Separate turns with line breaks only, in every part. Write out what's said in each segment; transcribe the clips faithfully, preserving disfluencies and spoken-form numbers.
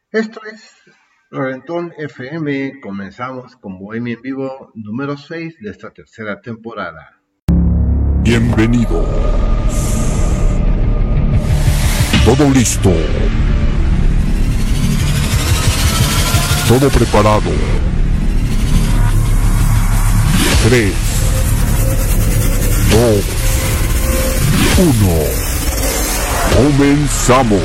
Esto es Reventón F M. Comenzamos con Bohemia en Vivo número seis de esta tercera temporada.
Bienvenidos. Todo listo. Todo preparado. Tres, dos, uno. Comenzamos.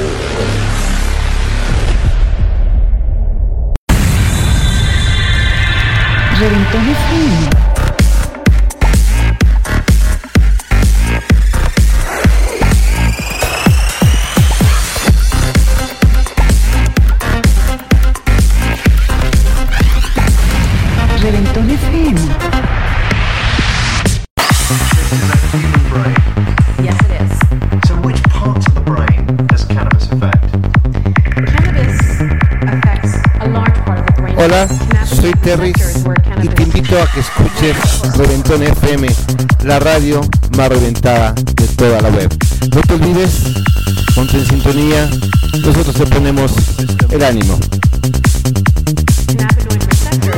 Reventón F M. Reventón F M.
Yes, it is.
So which parts of the brain does cannabis affect?
Cannabis affects a large part of the brain.
Hola,
Cannabis
soy Terris
receptors where
y
cannabis
te invito a que escuches Reventón F M, la radio más reventada de toda la web. No te olvides, ponte en sintonía, nosotros te ponemos el ánimo.
cannabinoid receptors.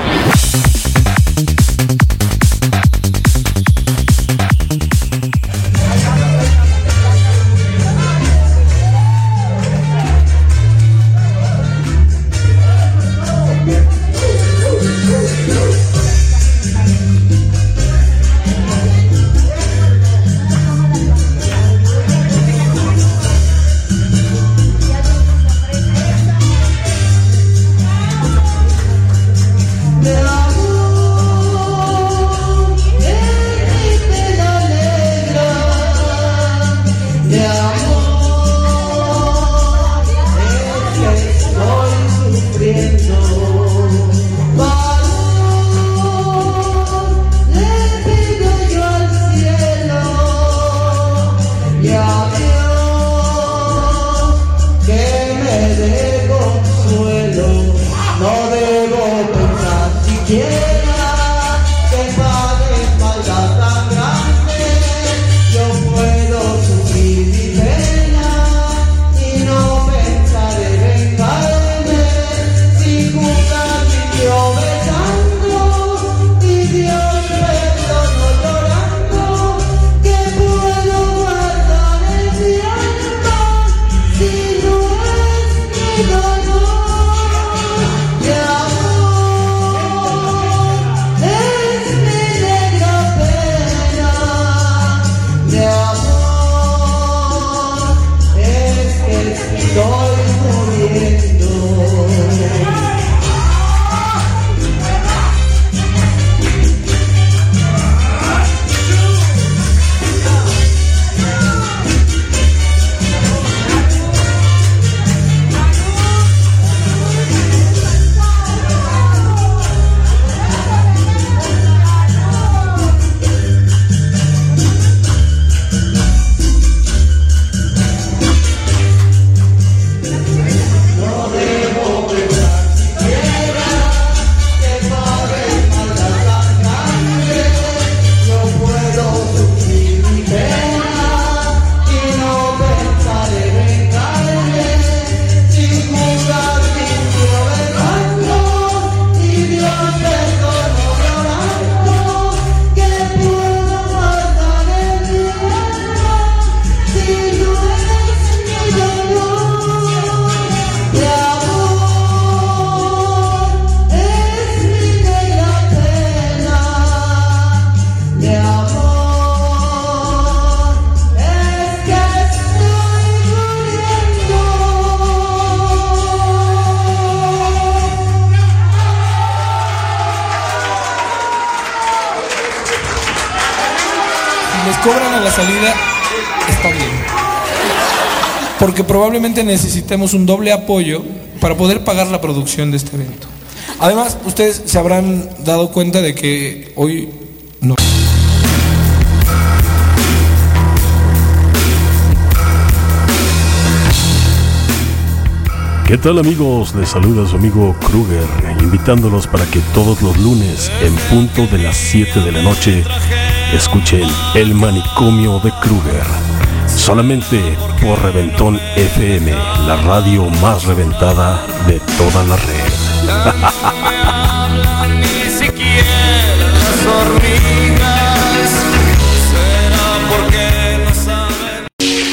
Cobran a la salida, está bien. Porque probablemente necesitemos un doble apoyo para poder pagar la producción de este evento. Además, ustedes se habrán dado cuenta de que hoy no.
¿Qué tal, amigos? Les saluda su amigo Kruger, invitándolos para que todos los lunes, en punto de las siete de la noche, escuchen El Manicomio de Kruger. solamente por Reventón F M, la radio más reventada de toda la red.
Ni siquiera las hormigas, será porque no saben.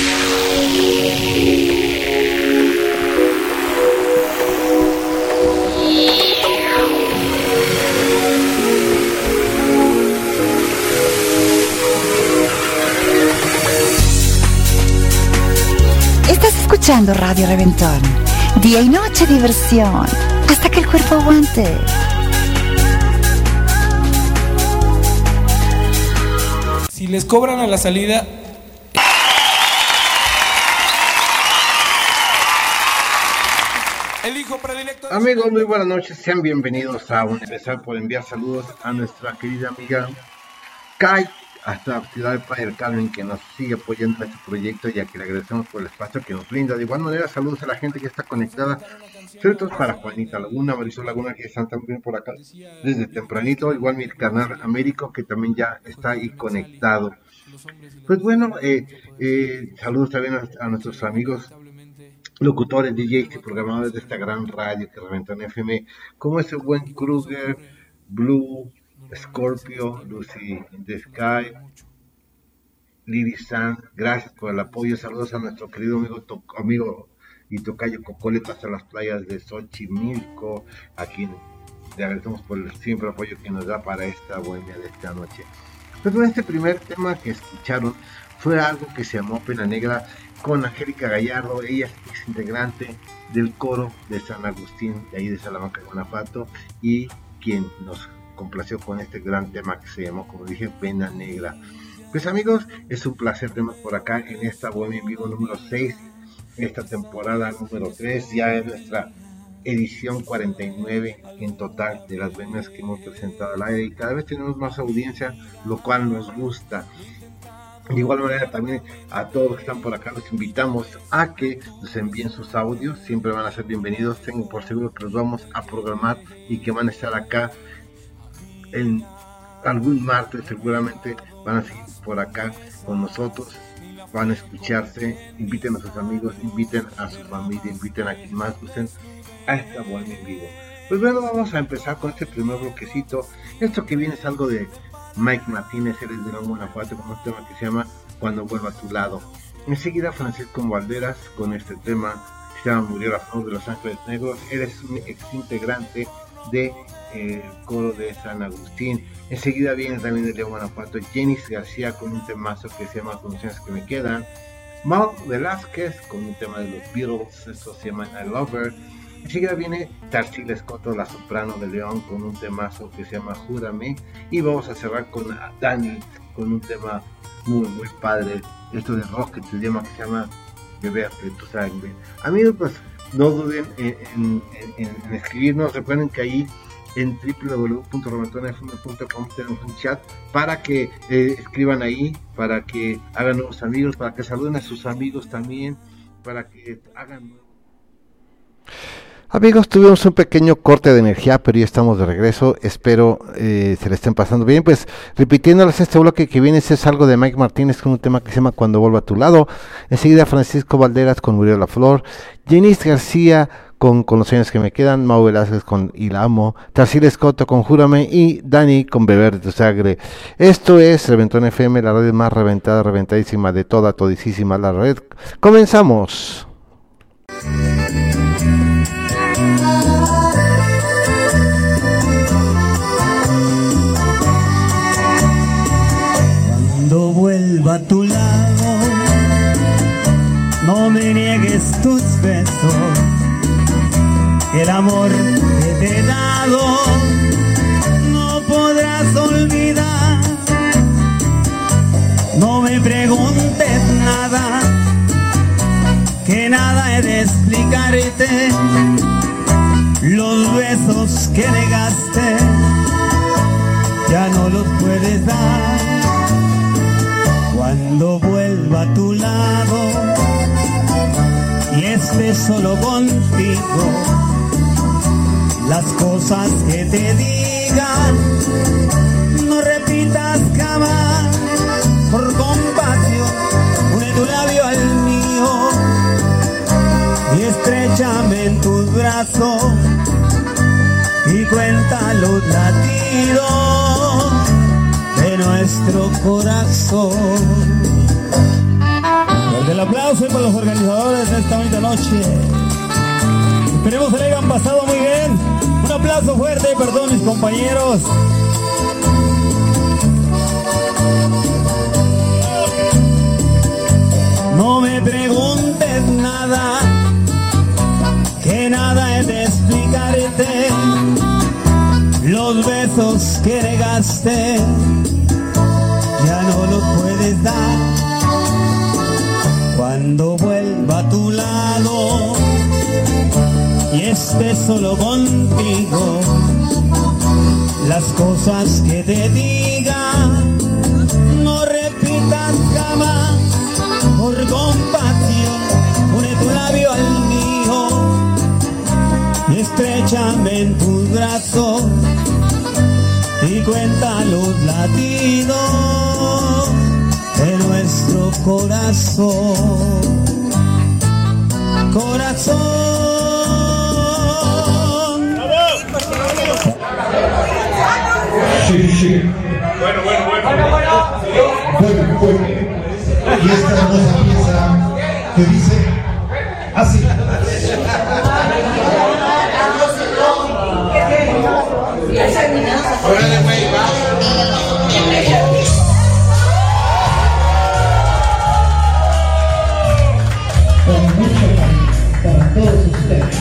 Estás escuchando Radio Reventón. Día y noche diversión. Hasta que el cuerpo aguante.
Si les cobran a la salida... El hijo predilecto...
Amigos, muy buenas noches. Sean bienvenidos a un empezar por enviar saludos a nuestra querida amiga Kai, hasta Ciudad de Playa del Carmen, que nos sigue apoyando en este proyecto, y a que le agradecemos por el espacio que nos brinda. De igual manera, saludos a la gente que está conectada, sobre todo para Juanita Laguna, Marisol Laguna, que están también por acá desde tempranito, igual mi canal Américo, que también ya está ahí conectado. Pues bueno, eh, eh, saludos también a, a nuestros amigos locutores, D Js y programadores de esta gran radio que Reventón F M, como ese buen Kruger, Blue, Scorpio, Lucy in the Sky, Lily San. Gracias por el apoyo. Saludos a nuestro querido amigo, to, amigo y tocayo Cocoleto hasta las playas de Xochimilco, a quien le agradecemos por el siempre apoyo que nos da para esta bohemia de esta noche. Pues bueno, este primer tema que escucharon fue algo que se llamó Pena Negra, con Angélica Gallardo. Ella es integrante del coro de San Agustín, de ahí de Salamanca, Guanajuato, y quien nos complació con este gran tema que se llamó, como dije, Pena Negra. Pues amigos, es un placer tenernos por acá en esta Bohemia en Vivo número seis, esta temporada número tres, ya es nuestra edición cuarenta y nueve en total de las bohemias que hemos presentado al aire, y cada vez tenemos más audiencia, lo cual nos gusta. De igual manera, también a todos los que están por acá los invitamos a que nos envíen sus audios, siempre van a ser bienvenidos. Tengo por seguro que los vamos a programar y que van a estar acá en algún martes, seguramente van a seguir por acá con nosotros, van a escucharse. Inviten a sus amigos, inviten a su familia, inviten a quien más gusten a esta bohemia en vivo. Pues bueno, vamos a empezar con este primer bloquecito. Esto que viene es algo de Mike Martínez, él es de León, Guanajuato, con un tema que se llama Cuando Vuelva a Tu Lado. Enseguida Francisco Valderas con este tema que se llama Murió la Flor de Los Ángeles Negros. Él es un ex integrante de el coro de San Agustín. Enseguida viene también de León, Guanajuato, Jenis García con un temazo que se llama Condiciones que me quedan. Mau Velázquez con un tema de los Beatles, esto se llama I Love Her. Enseguida viene Tarsila Escoto, la soprano de León, con un temazo que se llama Júrame. Y vamos a cerrar con Dani con un tema muy muy padre, esto de rock que se llama, que se llama Beber de tu sangre. Amigos, pues no duden en, en, en, en escribirnos. Recuerden que ahí en doble u doble u doble u punto reventón f m punto com tenemos un chat para que eh, escriban ahí, para que hagan nuevos amigos, para que saluden a sus amigos también, para que hagan...
Amigos, tuvimos un pequeño corte de energía, pero ya estamos de regreso. Espero eh, se le estén pasando bien. Pues repitiéndoles este bloque que viene, es algo de Mike Martínez con un tema que se llama Cuando Vuelva a Tu Lado. Enseguida Francisco Valderas con Murió la Flor, Jenis García con Con los años que me quedan, Mau Velázquez con Y la amo, Tarsila Escoto con Júrame y Dani con Beber de tu sangre. Esto es Reventón F M, la red más reventada, reventadísima de toda, todísima la red. Comenzamos.
Cuando vuelva a tu lado, no me niegues tus besos, el amor que te he dado no podrás olvidar. No me preguntes nada, que nada he de explicarte. Los besos que negaste ya no los puedes dar. Cuando vuelva a tu lado y esté solo contigo, las cosas que te digan no repitas jamás. Por compasión, une tu labio Estréchame en tus brazos y cuenta los latidos de nuestro corazón. Fuerte el aplauso para los organizadores de esta bonita noche. Esperemos que le hayan pasado muy bien. Un aplauso fuerte para todos mis compañeros. No me preguntes nada, que nada he de explicarte. Los besos que negaste ya no los puedes dar. Cuando vuelva a tu lado y esté solo contigo, las cosas que te diga no repitas jamás. Por compasión, une tu labio al mío y estréchame en tus brazos y cuenta los latidos de nuestro corazón. Corazón.
Sí, sí. Bueno, bueno, bueno. Bueno, bueno. Y esta hermosa pieza que dice así. Con mucho cariño para todos ustedes.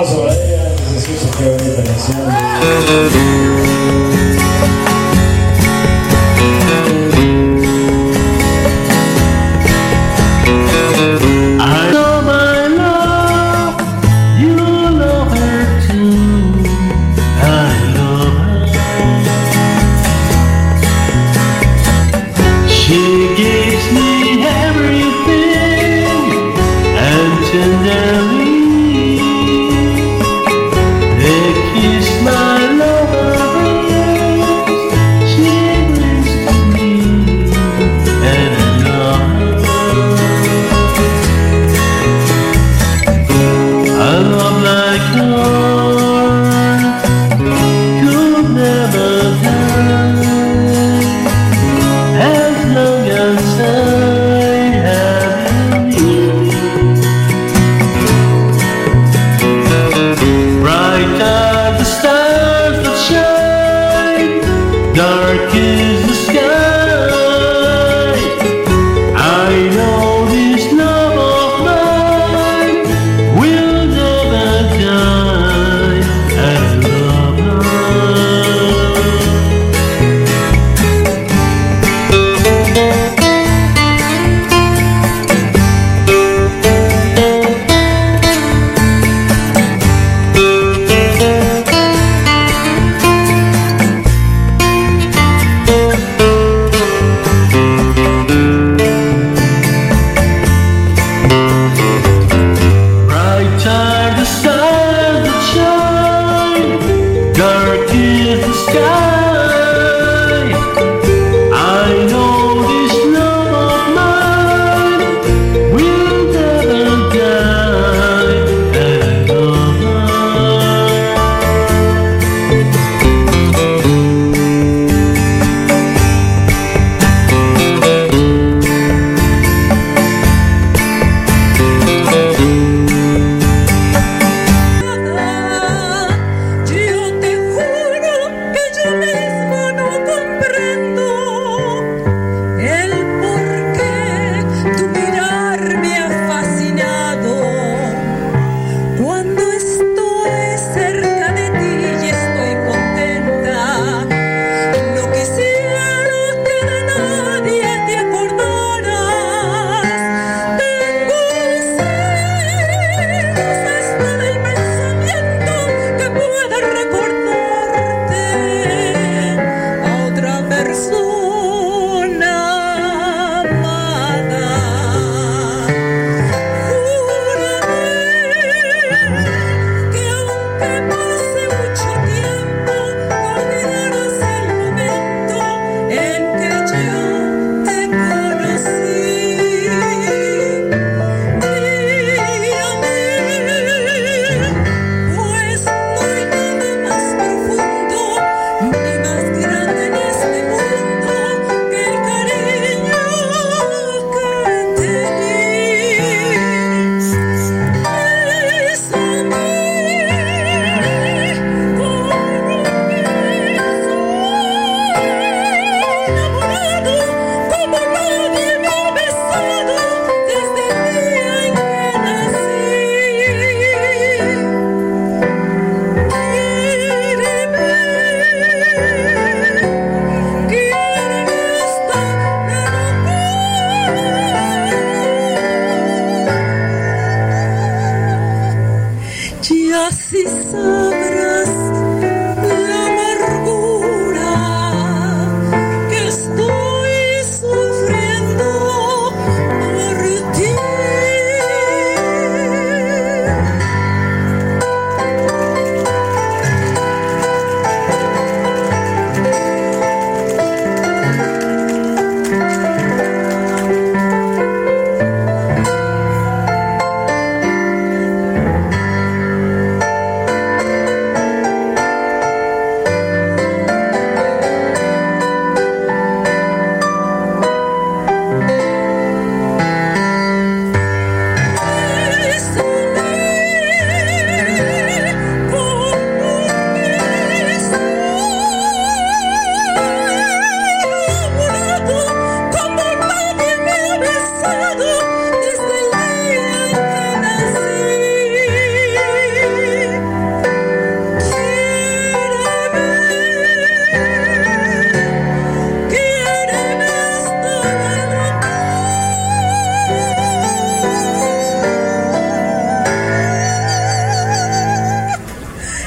aplauso para ella antes de decir su qué bonita canción.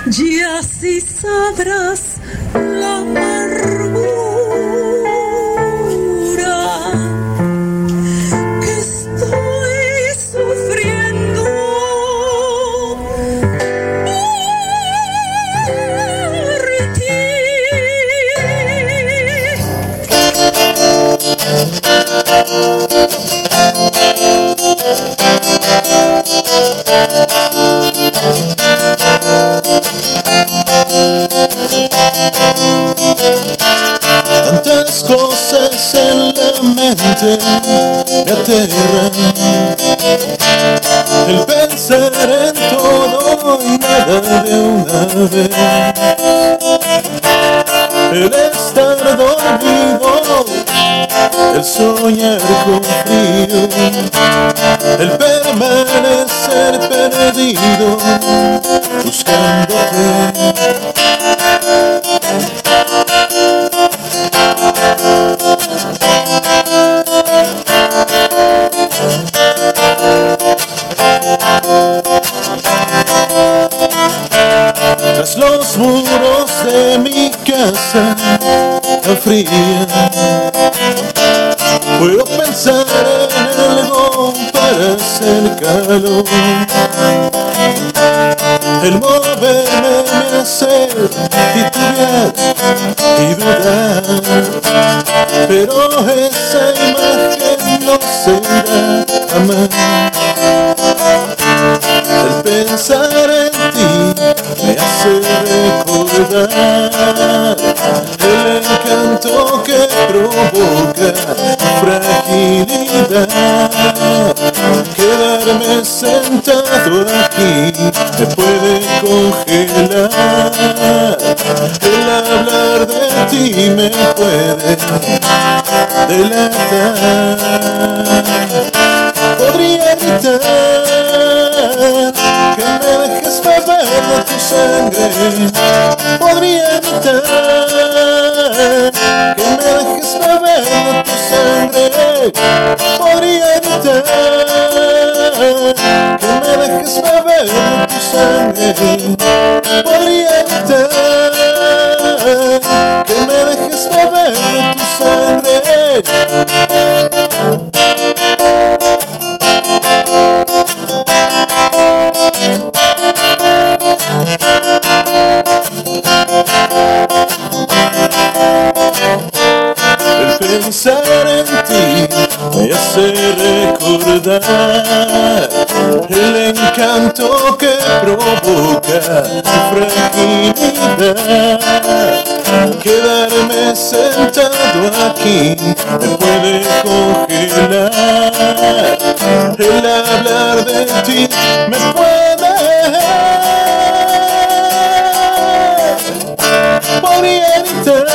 y así sabrás la amargura que estoy sufriendo por ti.
Tantas cosas en la mente me aterran, el pensar en todo y nada de una vez, el estar dormido, el soñar con frío, el permanecer perdido buscándote. Tras los muros de mi casa fría, puedo pensar en algo para hacer calor. El moverme me hace titubear y dudar, pero esa imagen no se irá jamás. El pensar en ti me hace recordar el encanto que provoca fragilidad. Quedarme sentado aquí me puede congelar, el hablar de ti me puede delatar. Podría gritar que me dejes beber de tu sangre, podría evitar que me dejes beber de tu sangre, podría evitar que me dejes beber de tu sangre, podría evitar que me dejes beber de tu sangre. Pensar en ti me hace recordar el encanto que provoca fragilidad. Quedarme sentado aquí me puede congelar, el hablar de ti me puede, podría evitar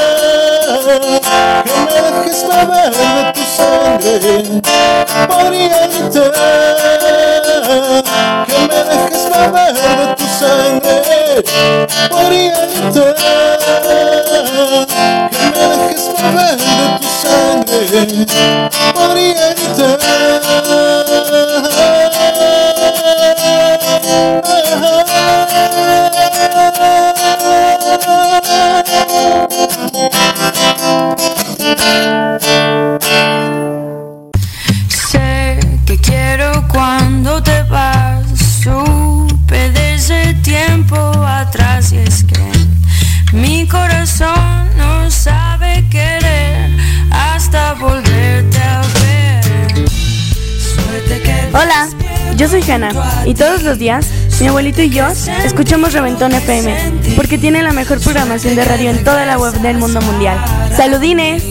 que me dejes beber de tu sangre, podría evitar que me dejes beber de tu sangre, podría evitar que me dejes beber de tu sangre, podría evitar.
Sé que quiero cuando te vas, supe desde tiempo atrás, y es que mi corazón no sabe querer hasta volverte a ver. Suerte que
Hola, yo soy Hanna y todos los días mi abuelito y yo escuchamos Reventón F M porque tiene la mejor programación de radio en toda la web del mundo mundial. ¡Saludines!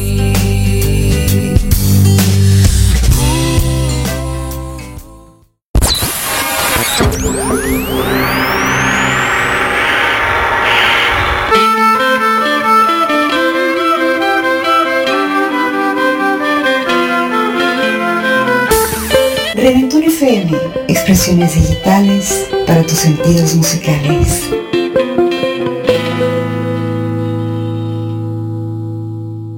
Reventón F M, expresiones digitales para tus sentidos musicales.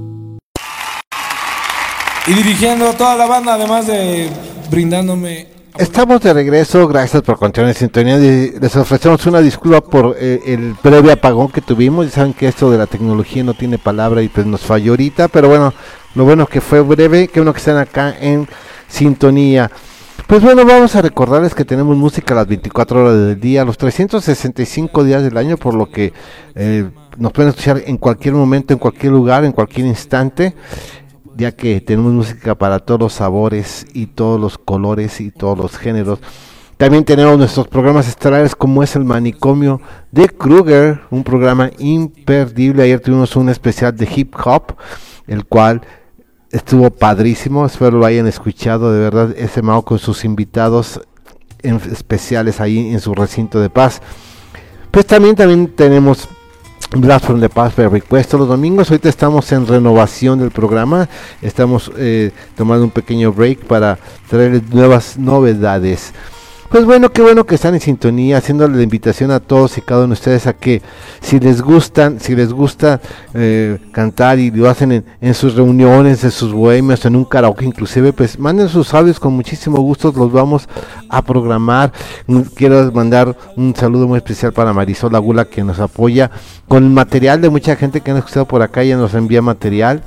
Y dirigiendo a toda la banda, además de brindándome
Estamos de regreso, gracias por continuar en sintonía. Les ofrecemos una disculpa por eh, el breve apagón que tuvimos. Ya saben que esto de la tecnología no tiene palabra y pues nos falló ahorita, pero bueno, lo bueno que fue breve, que bueno que están acá en sintonía. Pues bueno, vamos a recordarles que tenemos música las veinticuatro horas del día, los trescientos sesenta y cinco días del año, por lo que eh, nos pueden escuchar en cualquier momento, en cualquier lugar, en cualquier instante, ya que tenemos música para todos los sabores y todos los colores y todos los géneros. También tenemos nuestros programas estelares, como es el Manicomio de Kruger, un programa imperdible. Ayer tuvimos un especial de hip hop, el cual estuvo padrísimo, espero lo hayan escuchado. De verdad, ese Mao con sus invitados en especiales ahí en su recinto de paz. Pues también, también tenemos Blast from the Past by Request los domingos. Ahorita estamos en renovación del programa, estamos eh, tomando un pequeño break para traerles nuevas novedades. Pues bueno, qué bueno que están en sintonía, haciéndole la invitación a todos y cada uno de ustedes a que si les gustan, si les gusta eh, cantar y lo hacen en, en sus reuniones, en sus bohemios, en un karaoke inclusive, pues manden sus audios, con muchísimo gusto los vamos a programar. Quiero mandar un saludo muy especial para Marisol Agula, que nos apoya con material de mucha gente que han escuchado por acá, ya nos envía material.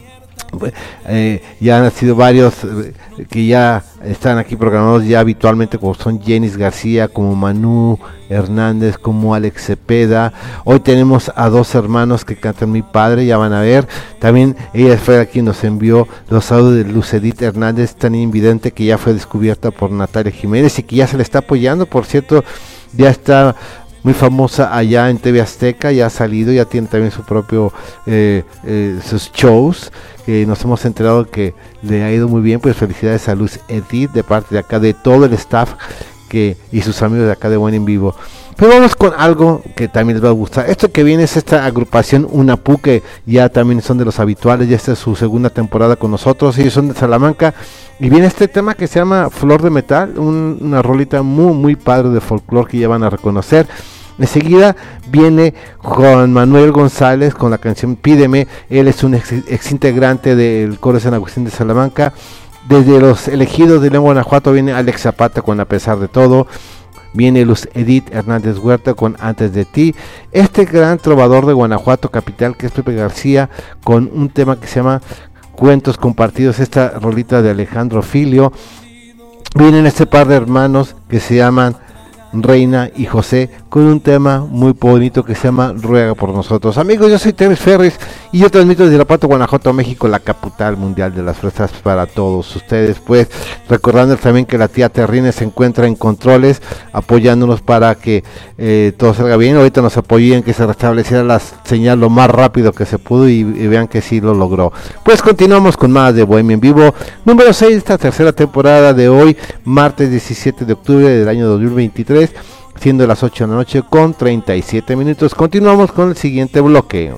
Eh, ya han sido varios eh, que ya están aquí programados ya habitualmente, como son Jenis García, como Manu Hernández, como Alex Cepeda. Hoy tenemos a dos hermanos que cantan muy padre, ya van a ver. También ella fue aquí, nos envió los audios de Lucedit Hernández, tan invidente, que ya fue descubierta por Natalia Jiménez y que ya se le está apoyando. Por cierto, ya está muy famosa allá en T V Azteca, ya ha salido, ya tiene también su propio eh, eh, sus shows, que nos hemos enterado que le ha ido muy bien. Pues felicidades a Luz Edith de parte de acá, de todo el staff que y sus amigos de acá de Buen en Vivo. Pero vamos con algo que también les va a gustar. Esto que viene es esta agrupación Unapu, que ya también son de los habituales, ya esta es su segunda temporada con nosotros. Ellos son de Salamanca y viene este tema que se llama Flor de Metal, un, una rolita muy muy padre de folclore que ya van a reconocer. Enseguida viene Juan Manuel González con la canción Pídeme. Él es un ex, ex integrante del coro de San Agustín de Salamanca. Desde los elegidos de León, Guanajuato, viene Alex Zapata con A Pesar de Todo. Viene Luz Edith Hernández Huerta con Antes de Ti. Este gran trovador de Guanajuato capital, que es Pepe García, con un tema que se llama Cuentos Compartidos, esta rolita de Alejandro Filio. Vienen este par de hermanos que se llaman Reina y José, con un tema muy bonito que se llama Ruega por Nosotros. Amigos, yo soy Tevis Ferris y yo transmito desde Irapuato, Guanajuato, México, la capital mundial de las fresas para todos ustedes. Pues recordándoles también que la tía Terrine se encuentra en controles, apoyándonos para que eh, todo salga bien. Ahorita nos apoyó en que se restableciera la señal lo más rápido que se pudo y, y vean que sí lo logró. Pues continuamos con más de Bohemia en Vivo, número seis, esta tercera temporada de hoy, martes diecisiete de octubre del año dos mil veintitrés, siendo las ocho de la noche con treinta y siete minutos. Continuamos con el siguiente bloque.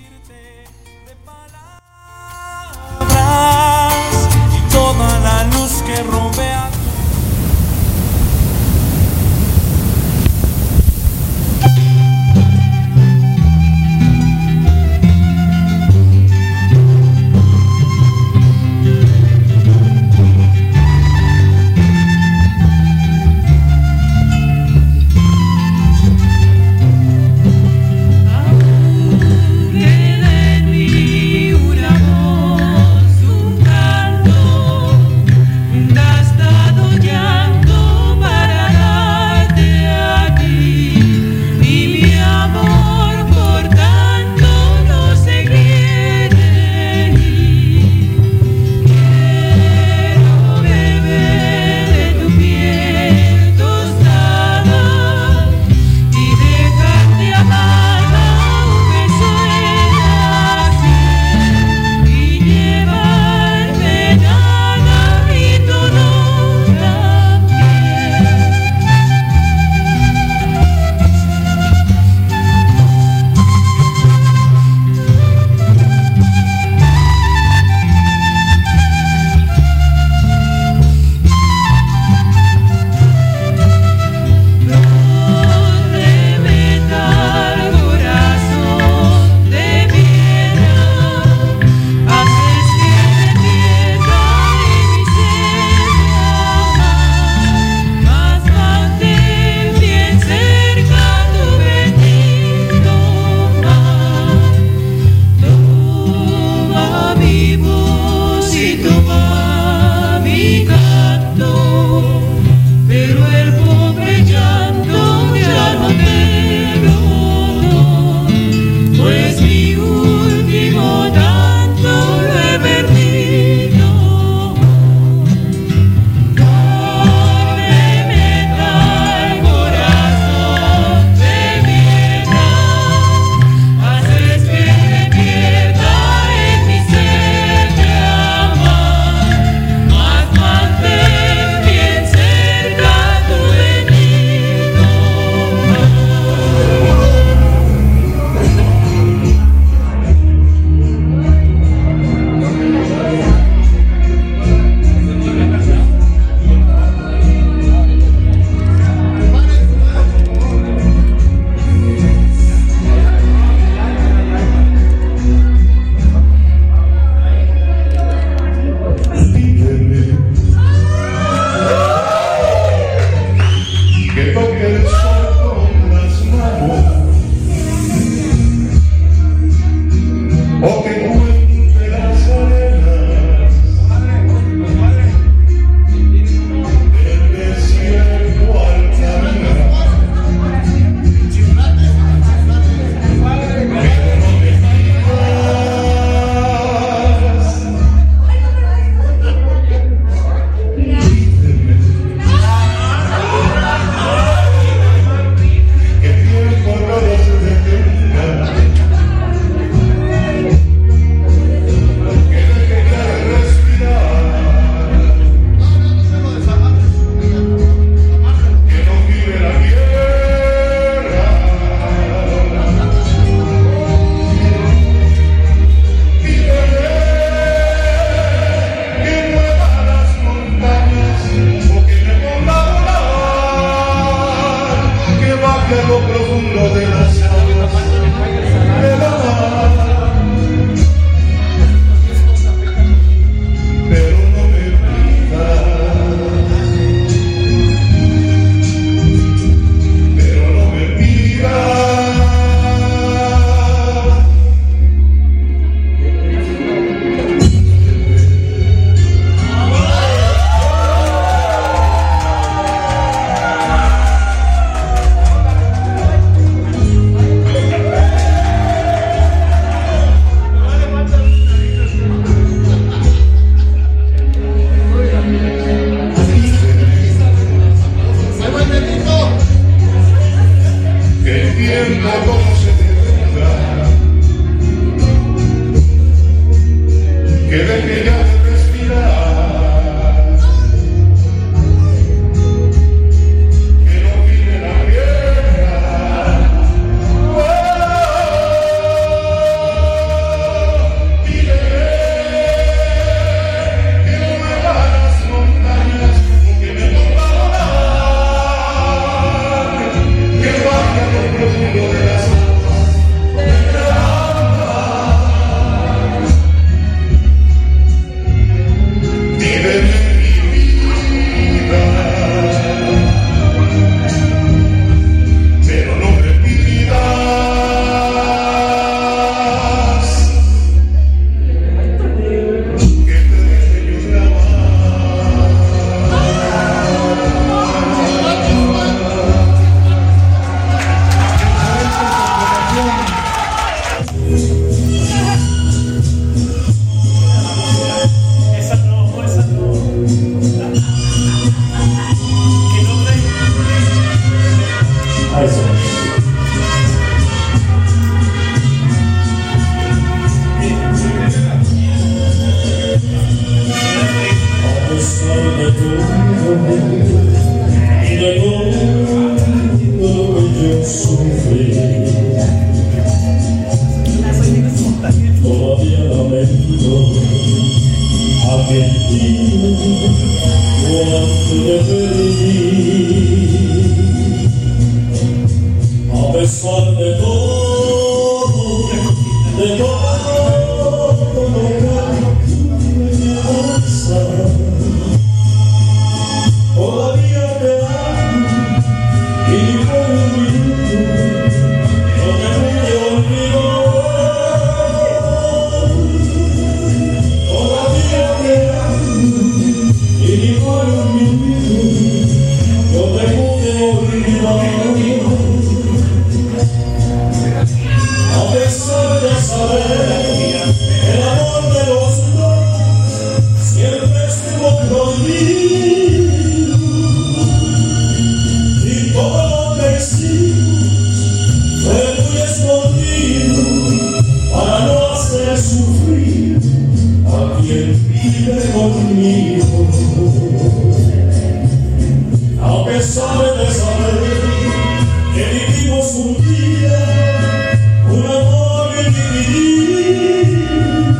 Y toda la luz que rodea.
viento como se tendrá, que deje ya de respirar, que no viene la guerra, oh, pídeme que no me baje las montañas, que me ponga a volar, que vaya a lo profundo de las aguas de la víveme mi vida, pero no me pidas que te deje llorar.
Esa no, esa no. ¿Qué nombre? Ah, eso.
A pesar de todo y de todo lo que yo sufrí, todavía lamento aquel día cuando te perdí. A pesar de todo, de todo lo que me pasa, todavía te amo y por un minuto no te pude olvidar. Todavía te amo y por un minuto no te pude olvidar. A pesar de saber el amor de los dos siempre estuvo conmigo, y todo lo que hicimos fue muy escondido para no hacer sufrir a quien vive conmigo. A pesar de saber que vivimos un día un amor individuo,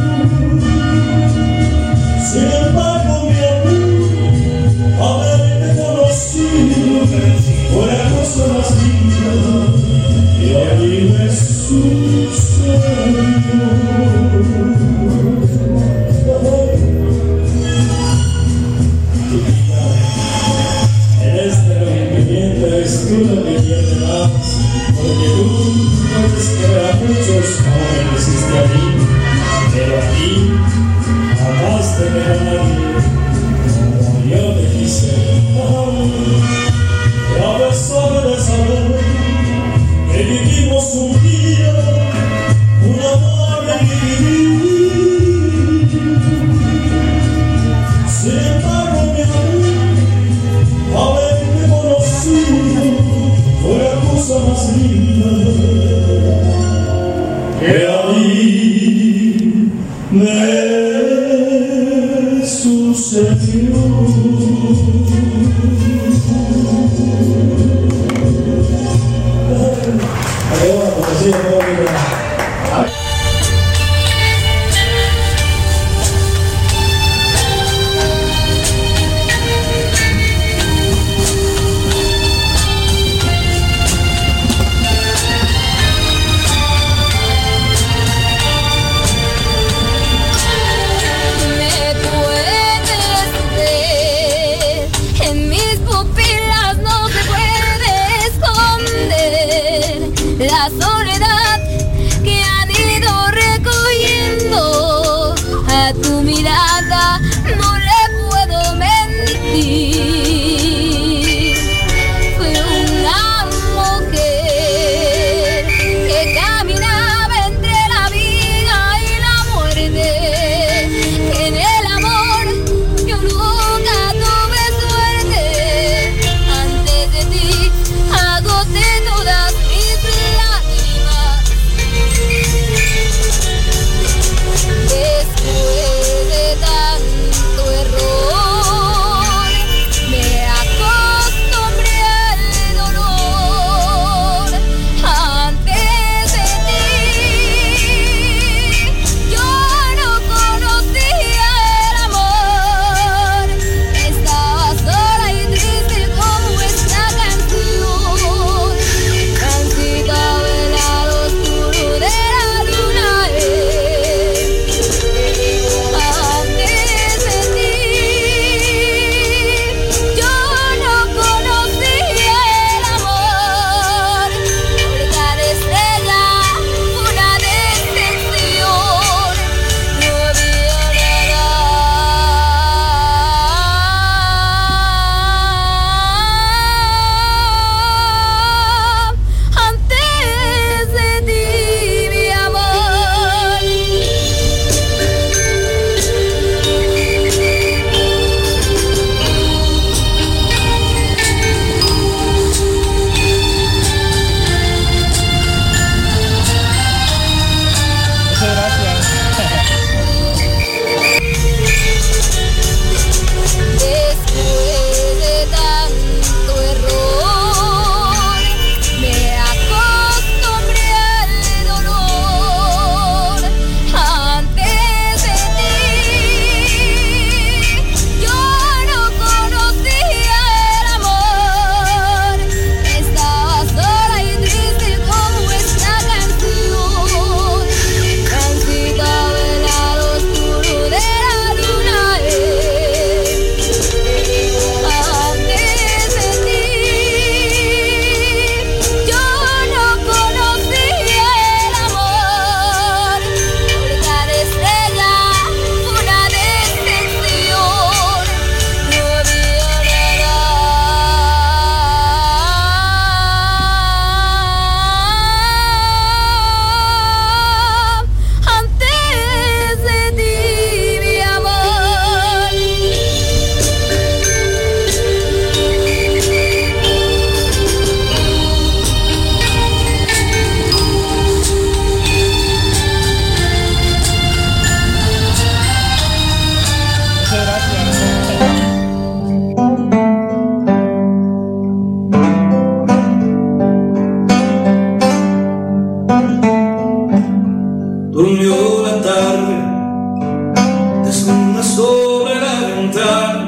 sin embargo mi amor, haberte conocido fue la cosa más linda y a mí me sucedió. En este rompimiento eres tú la que pierde más, porque tú puedes querer a muchos como me quisiste a mí, pero a ti jamás te verá nadie como yo te quise. Y a pesar de saber que vivimos un día un amor individuo, sin embargo mi amor, haberte conocido fue la cosa más linda que a mí me sucedió. Ahora, pues así, no,
la soledad que han ido recogiendo. A tu mirada no le puedo mentir. Fue una mujer que caminaba entre la vida y la muerte. En el amor yo nunca tuve suerte. Antes de ti agoté todas mis
Durmió la tarde, desnuda sobre la ventana.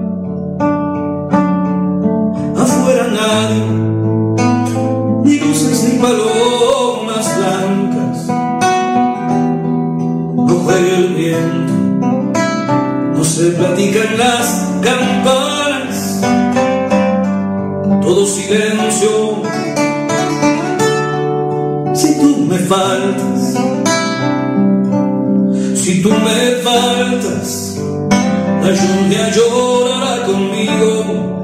Afuera nadie, ni luces ni palomas blancas. No juega el viento, no se platican las campanas. Todo silencio. Si tú me faltas, si tú me faltas, la lluvia llorará conmigo.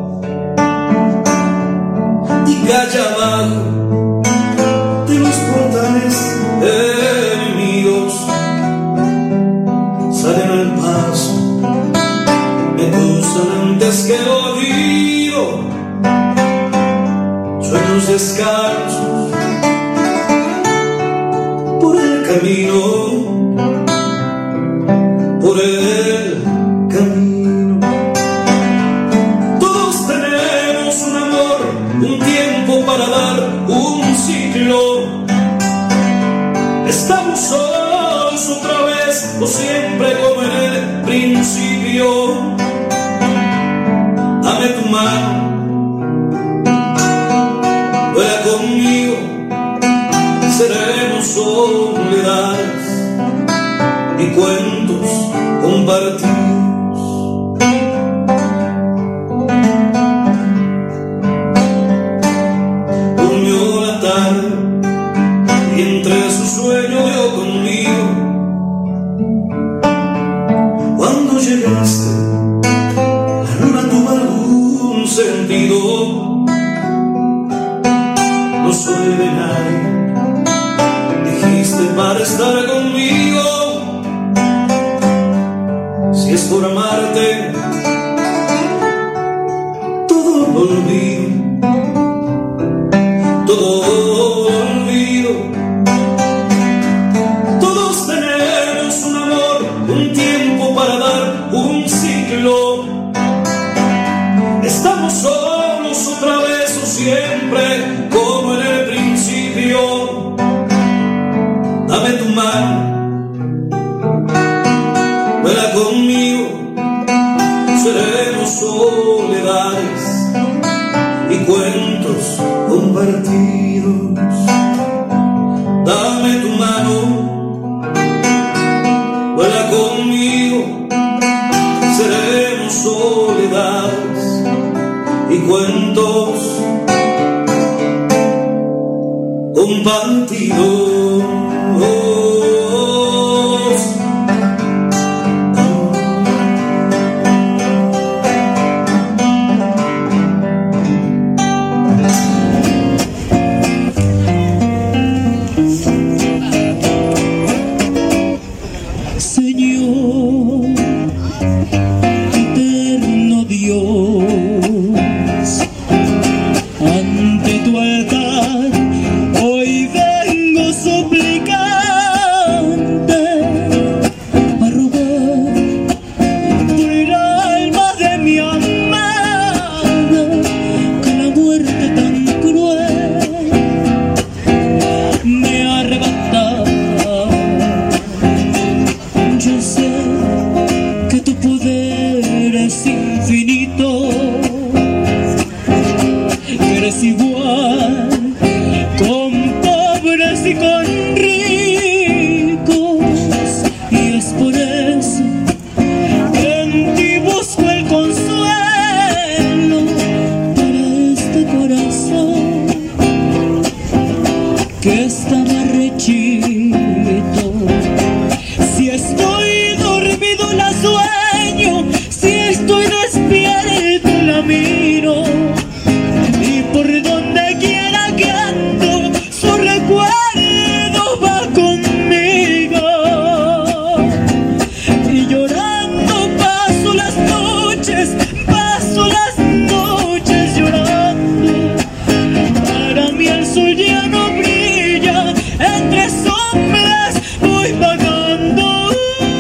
Y calle abajo de los portales enemigos salen al paso, me cruzan antes que el olvido. Sueños descalzos por el camino, por el camino. Todos tenemos un amor, un tiempo para dar un ciclo. Estamos solos otra vez, o siempre como en el principio. Dame tu mano, vuela conmigo, seremos soledades y cuentos compartidos. Durmió la tarde y entre su sueño dio conmigo. Cuando llegaste, la luna tuvo algún sentido. No soy de nadie, dijiste para estar conmigo. Si es por amarte, todo lo olvido, todo lo olvido. Todos tenemos un amor, un tiempo para dar un ciclo. Estamos solos otra vez o siempre como en el principio. Dame tu mano, vuela conmigo, seremos soledades y cuentos compartidos. Dame tu mano, vuela conmigo, seremos soledades y cuentos compartidos.
Entre sombras voy vagando.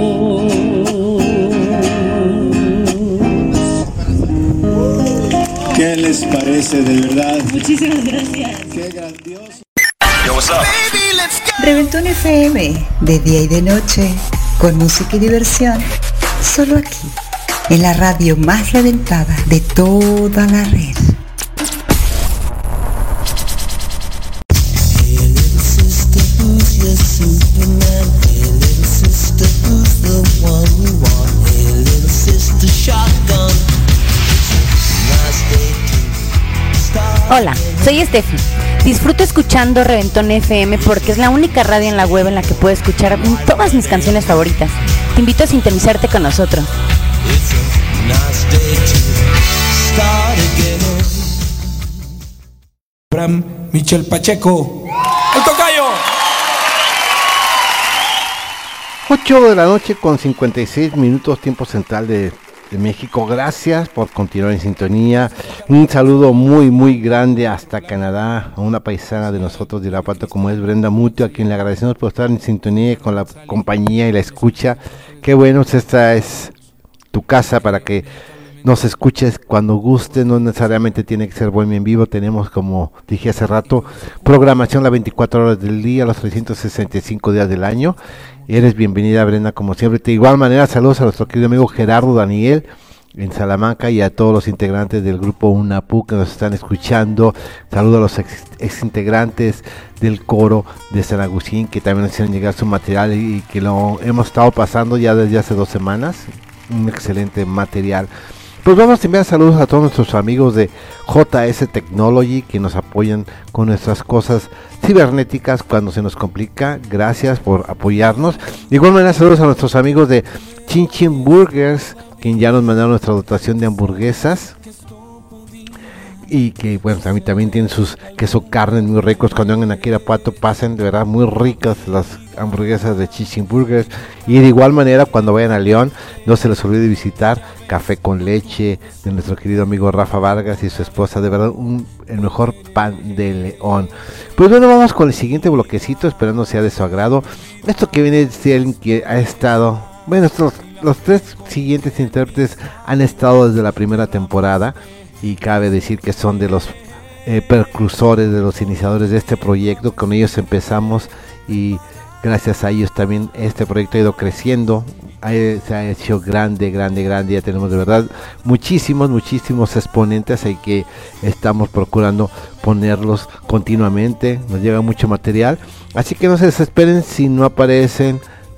¿Qué les parece de verdad?
Muchísimas gracias.
Qué grandioso.
Yo, what's up?
Reventón F M, de día y de noche, con música y diversión, solo aquí, en la radio más reventada de toda la red.
Hola, soy Steffi. Disfruto escuchando Reventón F M porque es la única radio en la web en la que puedo escuchar todas mis canciones favoritas. Te invito a sintonizarte con nosotros.
Abraham Michel Pacheco, el tocayo.
ocho de la noche con cincuenta y seis minutos, tiempo central de, de México. Gracias por continuar en sintonía. Un saludo muy muy grande hasta Canadá, a una paisana de nosotros de Irapuato como es Brenda Muto, a quien le agradecemos por estar en sintonía con la compañía y la escucha. Qué bueno, esta es tu casa para que nos escuches cuando guste, no necesariamente tiene que ser Bohemia en vivo. Tenemos, como dije hace rato, programación las veinticuatro horas del día, los trescientos sesenta y cinco días del año. Eres bienvenida, Brenda, como siempre. De igual manera, saludos a nuestro querido amigo Gerardo Daniel en Salamanca y a todos los integrantes del grupo UNAPU que nos están escuchando. Saludos a los ex, ex integrantes del coro de San Agustín, que también nos hicieron llegar su material y, y que lo hemos estado pasando ya desde hace dos semanas. Un excelente material. Pues vamos a enviar saludos a todos nuestros amigos de J S Technology que nos apoyan con nuestras cosas cibernéticas cuando se nos complica. Gracias por apoyarnos. De igual manera, saludos a nuestros amigos de Chin Chin Burgers, quien ya nos mandaron nuestra dotación de hamburguesas. Y que bueno, también, también tienen sus queso carnes muy ricos. Cuando vengan aquí a Irapuato, pasen, de verdad muy ricas las hamburguesas de Chichen Burgers. Y de igual manera, cuando vayan a León, no se les olvide visitar Café con Leche de nuestro querido amigo Rafa Vargas y su esposa. De verdad, un, el mejor pan de León. Pues bueno, vamos con el siguiente bloquecito, esperando sea de su agrado. Esto que viene de alguien que ha estado, bueno, estos, los tres siguientes intérpretes han estado desde la primera temporada. Y cabe decir que son de los eh, precursores, de los iniciadores de este proyecto. Con ellos empezamos y gracias a ellos también este proyecto ha ido creciendo. Ha, se ha hecho grande, grande, grande. Ya tenemos de verdad muchísimos, muchísimos exponentes ahí que estamos procurando ponerlos continuamente. Nos llega mucho material. Así que no se desesperen si no aparecen.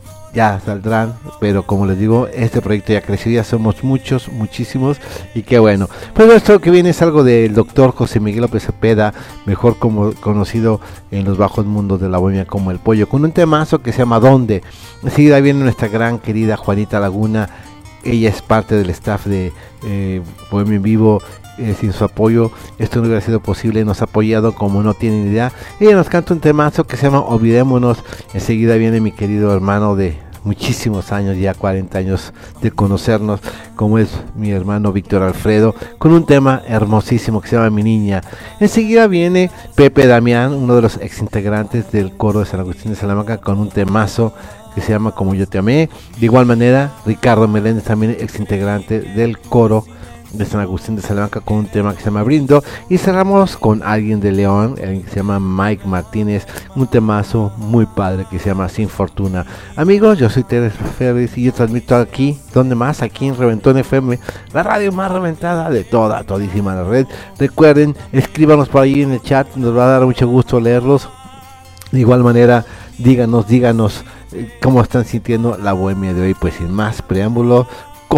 Ya saldrán, pero como les digo, este proyecto ya creció, ya somos muchos, muchísimos, y qué bueno. Pues esto que viene es algo del doctor José Miguel López Cepeda, mejor como conocido en los bajos mundos de la bohemia como El Pollo, con un temazo que se llama ¿Dónde? Enseguida viene nuestra gran querida Juanita Laguna. Ella es parte del staff de eh, Bohemia en Vivo. Eh, sin su apoyo esto no hubiera sido posible, nos ha apoyado como no tienen idea. Ella nos canta un temazo que se llama Olvidémonos. Enseguida viene mi querido hermano de muchísimos años, ya cuarenta años de conocernos, como es mi hermano Víctor Alfredo, con un tema hermosísimo que se llama Mi Niña. Enseguida viene Pepe Damián, uno de los ex integrantes del coro de San Agustín de Salamanca, con un temazo que se llama Como Yo Te Amé. De igual manera, Ricardo Meléndez, también ex integrante del coro de San Agustín de Salamanca, con un tema que se llama Brindo. Y cerramos con alguien de León, alguien que se llama Mike Martínez, un temazo muy padre que se llama Sin Fortuna. Amigos, yo soy Teresa Ferris y yo transmito aquí, ¿dónde más? Aquí en Reventón F M, la radio más reventada de toda, todísima la red. Recuerden, escríbanos por ahí en el chat, nos va a dar mucho gusto leerlos. De igual manera, díganos, díganos eh, cómo están sintiendo la bohemia de hoy. Pues sin más preámbulo,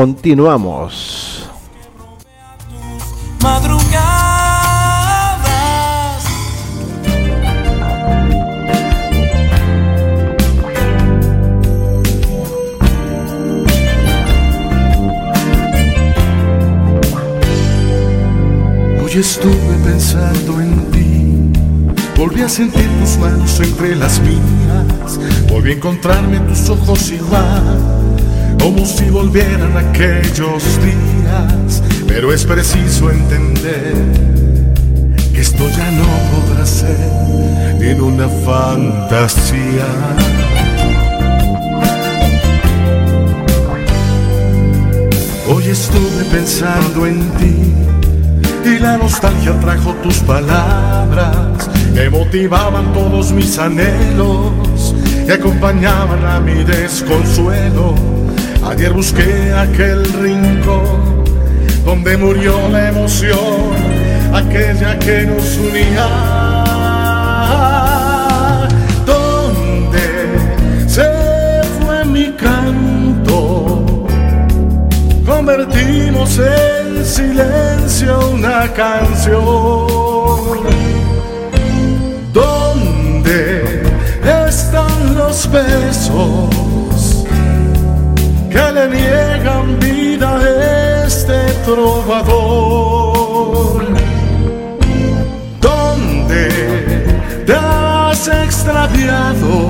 continuamos.
Madrugadas.
Hoy estuve pensando en ti, volví a sentir tus manos entre las mías, volví a encontrarme en tus ojos igual, como si volvieran aquellos días. Pero es preciso entender que esto ya no podrá ser en una fantasía. Hoy estuve pensando en ti y la nostalgia trajo tus palabras que motivaban todos mis anhelos y acompañaban a mi desconsuelo. Ayer busqué aquel rincón donde murió la emoción, aquella que nos unía. ¿Dónde se fue mi canto? Convertimos en silencio una canción. ¿Dónde están los besos que le niegan vida a este trovador? ¿Dónde te has extraviado?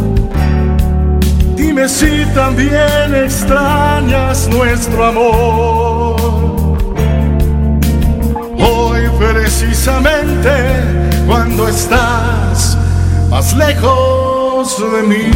Dime si también extrañas nuestro amor. Hoy precisamente cuando estás más lejos de mí.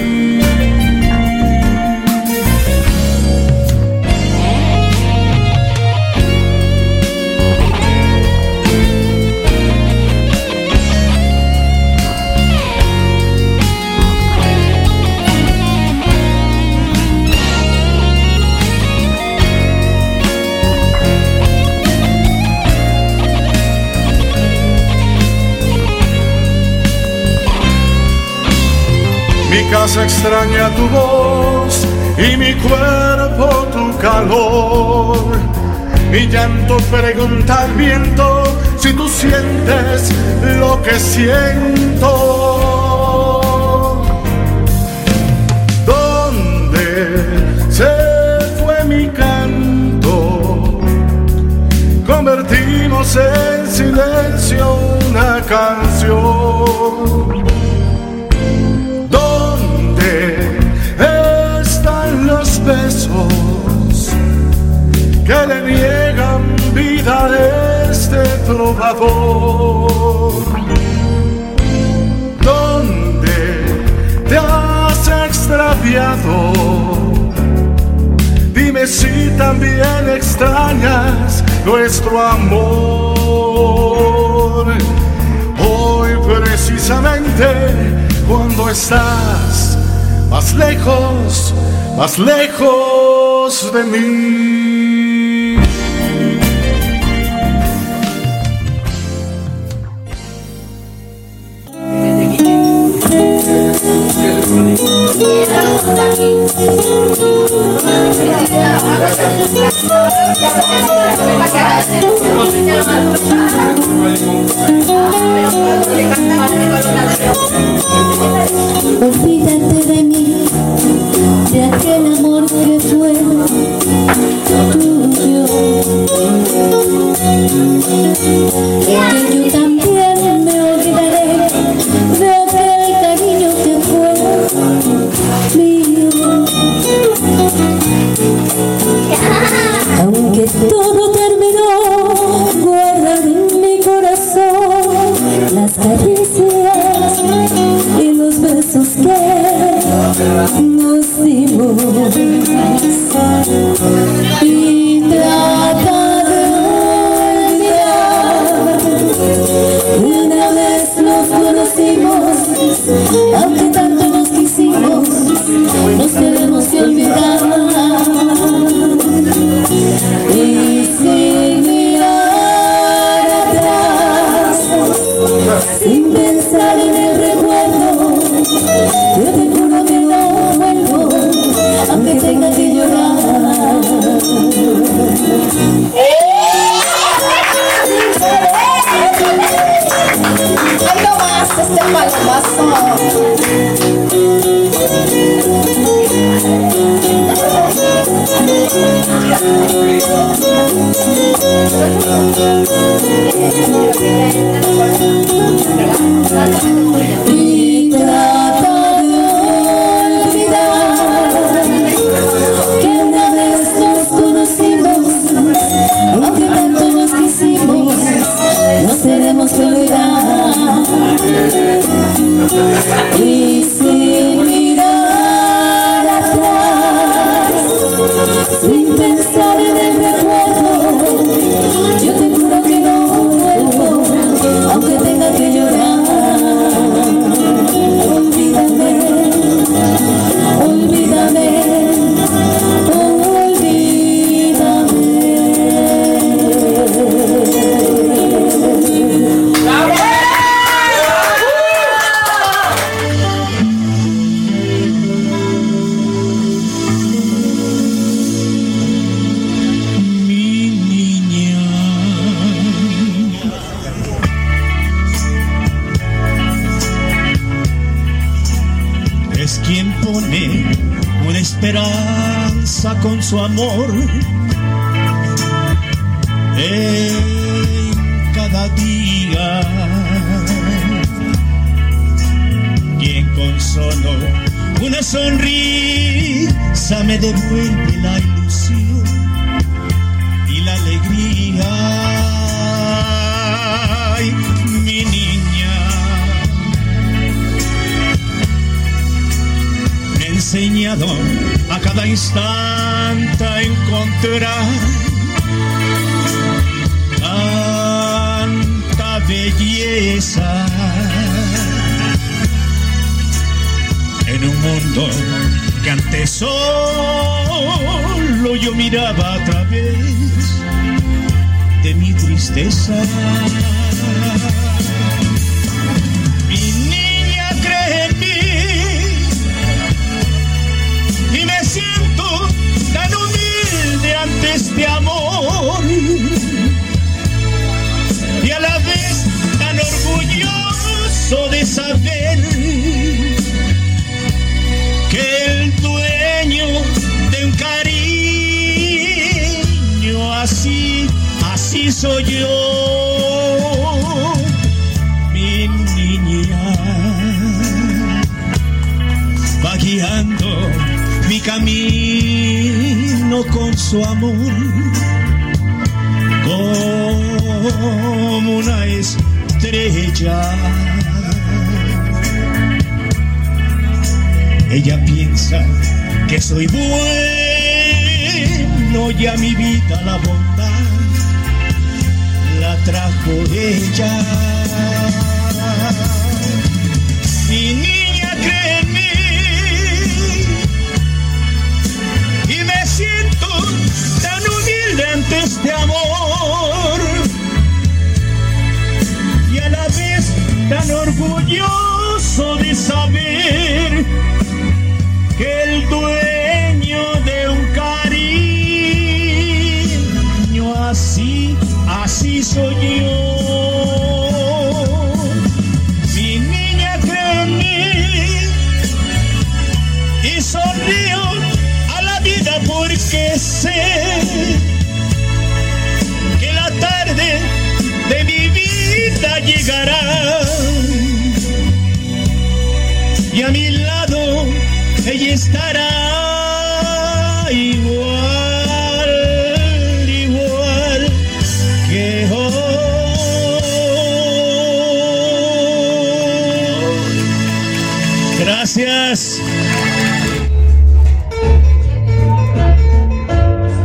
Mi casa extraña tu voz y mi cuerpo tu calor. Mi llanto pregunta al viento si tú sientes lo que siento. ¿Dónde se fue mi canto? Convertimos en silencio una canción. Están los besos que le niegan vida a este trovador. ¿Dónde te has extraviado? Dime si también extrañas nuestro amor. Hoy precisamente cuando estás más lejos, más lejos de mí.
Olvídate de mí, de aquel amor que fue tuyo, que yo también me olvidaré de aquel cariño que fue mío. Aunque todo terminó, guardan en mi corazón las caricias y los besos que nos dimos. Y trata de olvidar, una vez nos conocimos, aunque tanto nos quisimos, nos tenemos que olvidar. Y sin mirar atrás, sin pensar en el recuerdo, yo te juro que no vuelvo, aunque tenga que llorar. ¡Ay, no más este palomazo! Y trata de olvidar que una vez nos conocimos, aunque tanto nos quisimos, nos tenemos que olvidar. Y sin mirar atrás, sin pensar en
esperanza con su amor en cada día, quien con solo una sonrisa me devuelve la ilusión y la alegría. Ay, mi niña, me ha enseñado a cada instante a encontrar tanta belleza en un mundo que antes solo yo miraba a través de mi tristeza. Mi niña cree en mí y me siento tan humilde ante este amor y a la vez tan orgulloso de saber que el dueño de un cariño así, así soy yo. Mi niña va guiando mi camino con su amor, como una estrella. Ella piensa que soy bueno y a mi vida la bondad la trajo ella. Mi niña cree en mí y me siento tan humilde ante este amor y a la vez tan orgulloso de saber que el dueño de un cariño así, así soy yo. Mi niña cree en mí y sonrío a la vida porque sé que la tarde de mi vida llegará y a mi lado ella estará igual, igual que hoy. Gracias.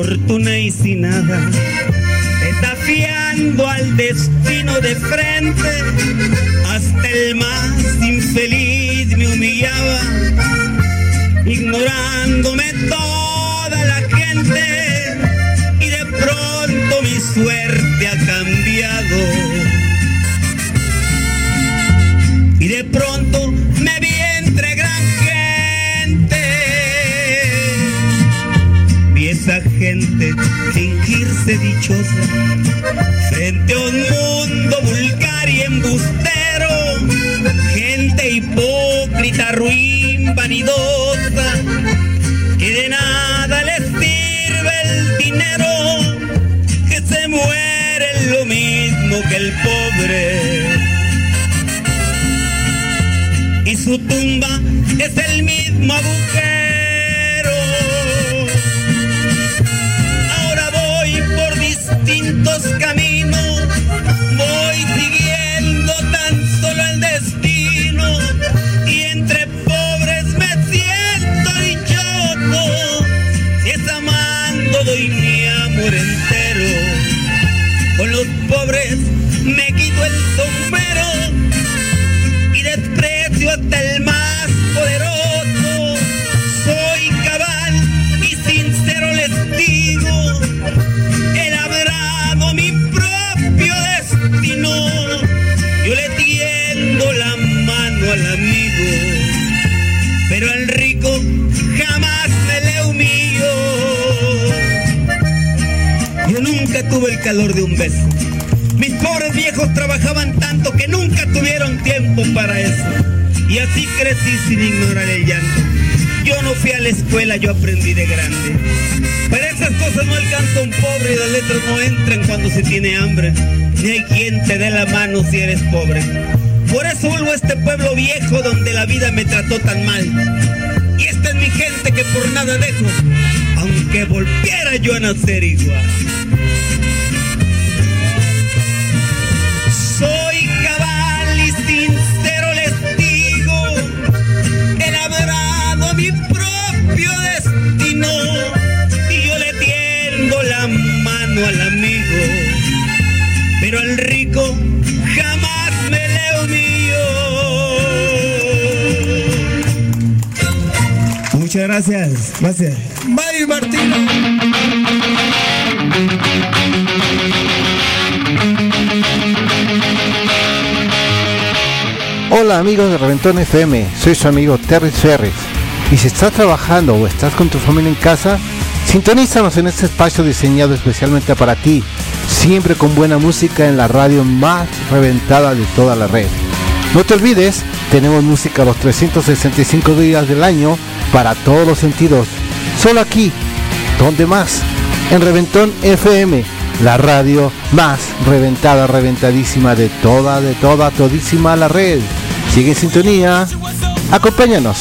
fortuna y sin nada, desafiando al destino de frente. Hasta el más infeliz me humillaba, ignorándome toda la gente, y de pronto mi suerte ha cambiado. Y de pronto me vi entre gran gente, vi esa gente fingirse dichosa frente a un mundo vulgar y embustero, gente hipócrita, ruin, vanidosa, que de nada les sirve el dinero, que se mueren lo mismo que el pobre, y su tumba es el mismo agujero. Ahora voy por distintos caminos, voy siguiendo tan solo el destino, y entre pobres me siento dichoso, si es amando doy mi amor entero. Con los pobres me quito el sombrero y desprecio hasta el más poderoso. Soy cabal y sincero les digo, he labrado mi propio destino. Yo le tiendo la mano al amigo, pero al rico jamás me le humillo. Yo nunca tuve el calor de un beso. Mis pobres viejos trabajaban tanto que nunca tuvieron tiempo para eso. Y así crecí sin ignorar el llanto. Yo no fui a la escuela, yo aprendí de grande. Para esas cosas no alcanza un pobre, y las letras no entran cuando se tiene hambre. Ni hay quien te dé la mano si eres pobre. Por eso vuelvo a este pueblo viejo donde la vida me trató tan mal. Y esta es mi gente que por nada dejo, aunque volviera yo a nacer igual. Soy cabal y sincero les digo, he labrado mi propio destino, y yo le tiendo la mano al amigo, pero al rico jamás me le humillo. Muchas gracias, gracias. Mario Martino.
Hola amigos de Reventón F M, soy su amigo Terry Ferris, y si estás trabajando o estás con tu familia en casa, sintonízanos en este espacio diseñado especialmente para ti, siempre con buena música en la radio más reventada de toda la red. No te olvides, tenemos música los trescientos sesenta y cinco días del año para todos los sentidos, solo aquí, donde más, en Reventón F M, la radio más reventada, reventadísima de toda, de toda, todísima la red. Sigue en sintonía, acompáñanos.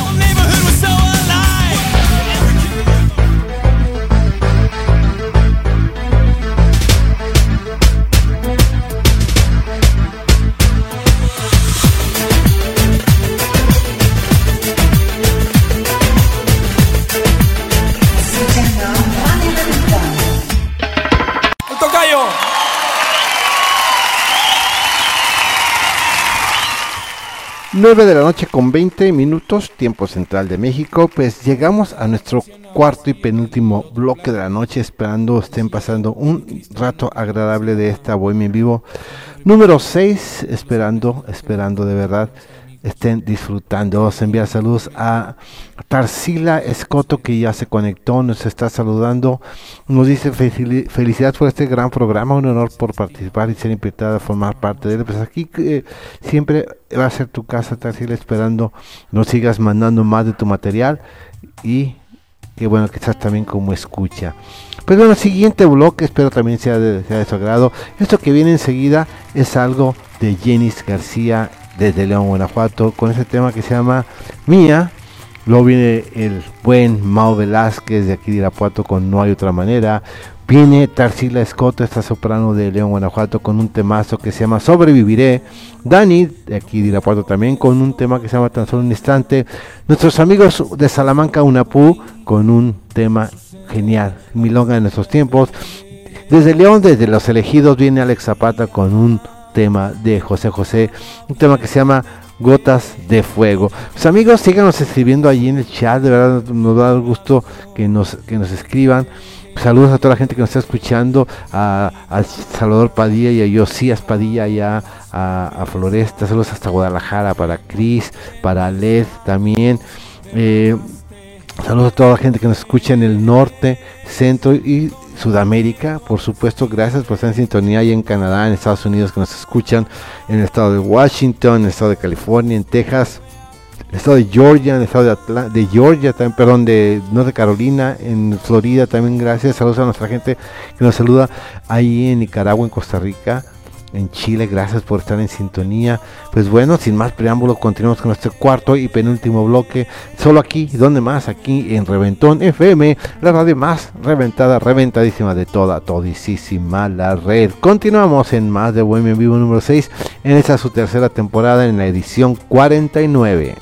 nueve de la noche con veinte minutos, tiempo central de México. Pues llegamos a nuestro cuarto y penúltimo bloque de la noche, esperando estén pasando un rato agradable de esta bohemia en vivo número seis, esperando, esperando de verdad estén disfrutando. Vamos a enviar saludos a Tarsila Escoto, que ya se conectó, nos está saludando, nos dice felicidades por este gran programa, un honor por participar y ser invitada a formar parte de él. Pues aquí eh, siempre va a ser tu casa, Tarsila, esperando nos sigas mandando más de tu material, y que bueno que estás también como escucha. Pues bueno, siguiente bloque, espero también sea de, sea de su agrado. Esto que viene enseguida es algo de Jenis García desde León, Guanajuato, con ese tema que se llama Mía,
Luego viene el buen Mao Velázquez de aquí de Irapuato con No hay otra manera. Viene Tarsila Escoto, esta soprano de León, Guanajuato, con un temazo que se llama Sobreviviré. Dani, de aquí de Irapuato también, con un tema que se llama Tan solo un instante. Nuestros amigos de Salamanca, Unapú, con un tema genial, Milonga de nuestros tiempos. Desde León, desde Los Elegidos, viene Alex Zapata con un tema de José José, un tema que se llama Gotas de Fuego. Pues amigos, síganos escribiendo allí en el chat, de verdad nos da gusto que nos, que nos escriban. Saludos a toda la gente que nos está escuchando, a, a Salvador Padilla y a Josías Padilla, allá a, a Floresta. Saludos hasta Guadalajara, para Cris, para Led también. Eh, saludos a toda la gente que nos escucha en el norte, centro y Sudamérica, por supuesto. Gracias por estar en sintonía y en Canadá, en Estados Unidos, que nos escuchan en el estado de Washington, en el estado de California, en Texas, el estado de Georgia, en el estado de, Atla de Georgia, también, perdón, de Norte Carolina, en Florida también. Gracias, saludos a nuestra gente que nos saluda ahí en Nicaragua, en Costa Rica, en Chile. Gracias por estar en sintonía. Pues bueno, sin más preámbulo, continuamos con nuestro cuarto y penúltimo bloque, solo aquí, ¿dónde más? Aquí en Reventón F M, la radio más reventada, reventadísima de toda, todisísima la red. Continuamos en Más de Bohemia en Vivo número seis, en esta su tercera temporada, en la edición cuarenta y nueve.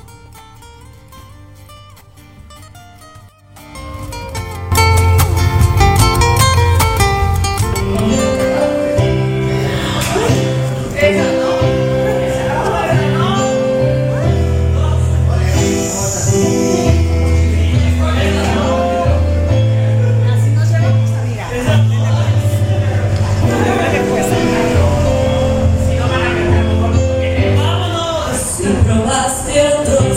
Si probaste otro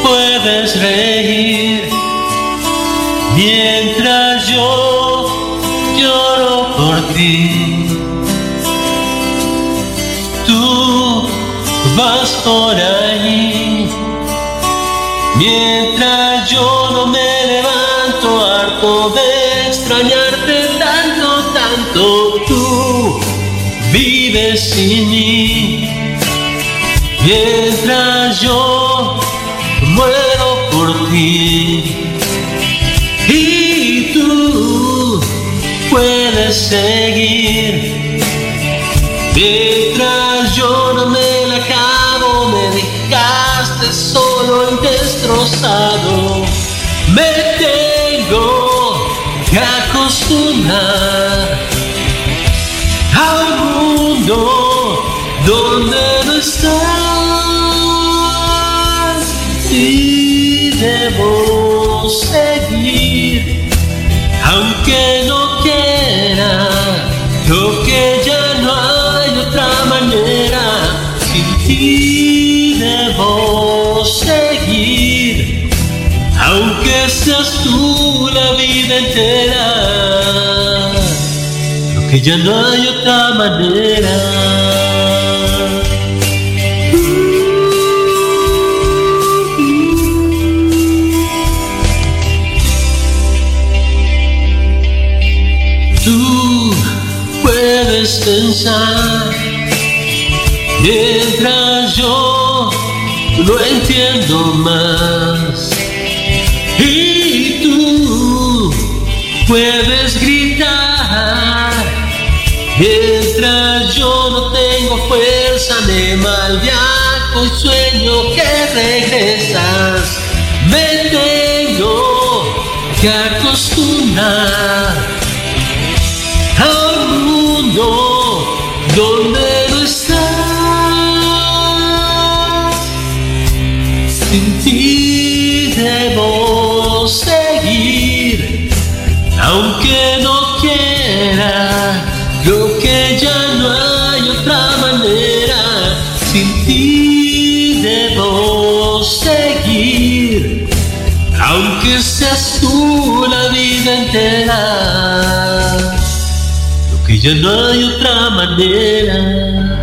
puedes reír mientras yo lloro por ti. Tú vas por ahí mientras yo no me levanto, harto de extrañarte tanto, tanto. Tú vives sin mí mientras yo muero por ti. Y tú puedes seguir mientras yo no me la acabo. Me dejaste solo y destrozado. Me tengo que acostumbrar a un mundo donde no estás, y debo seguir aunque no quiera. Creo que ya no hay otra manera. Sin ti debo seguir aunque seas tú la vida entera. Creo que ya no hay otra manera. Tú puedes pensar mientras yo no entiendo más. Y tú puedes gritar mientras yo no tengo fuerza. Me malviajo y sueño que regresas. Me tengo que acostumbrar a un mundo donde no estás. Sin ti debo seguir aunque no quiera. Creo que ya no hay otra manera. Sin ti debo seguir aunque seas tú la vida entera. Que ya no hay otra manera.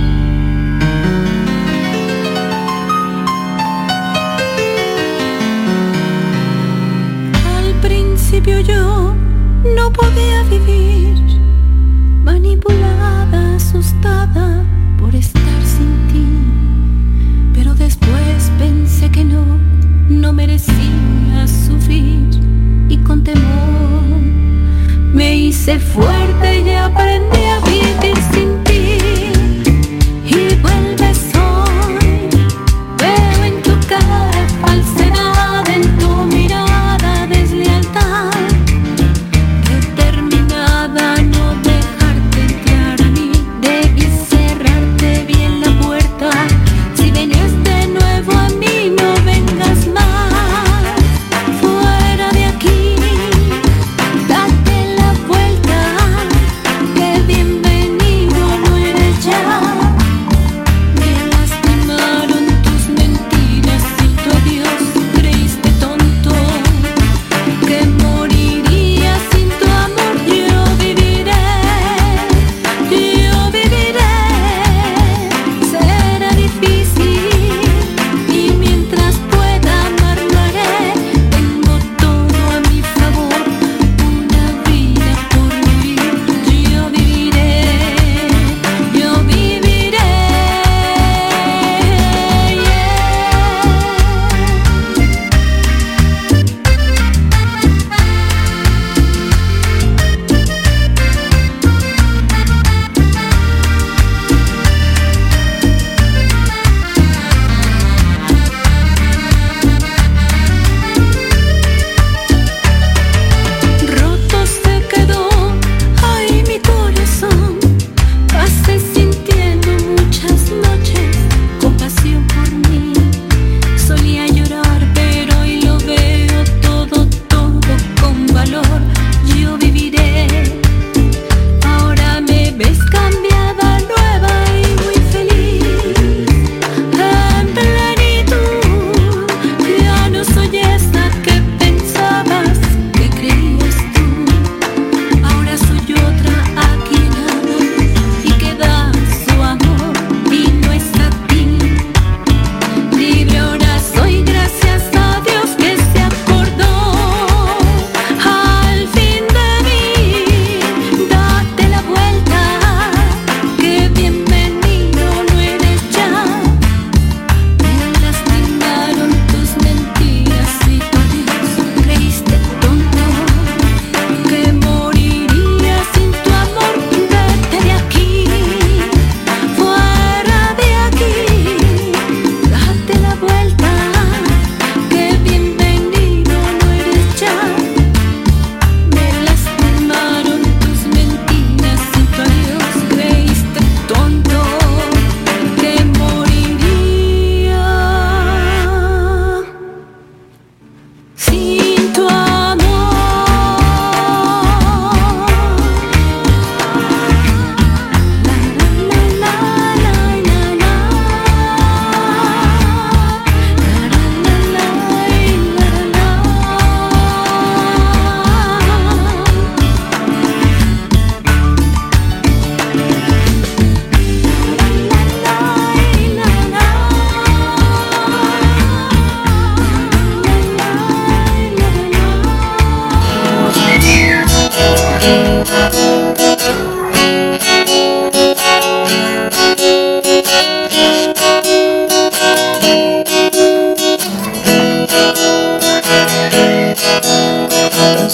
Al principio yo no podía vivir, manipulada, asustada por estar sin ti. Pero después pensé que no, no merecía sufrir, y con temor me hice fuerte y aprendí a vivir sin ti.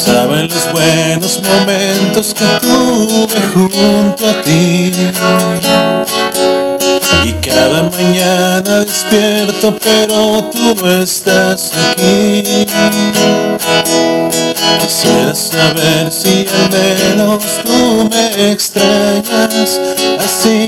Pensaba en los buenos momentos que tuve junto a ti. Y cada mañana despierto, pero tú no estás aquí. Quisiera saber si al menos tú me extrañas así.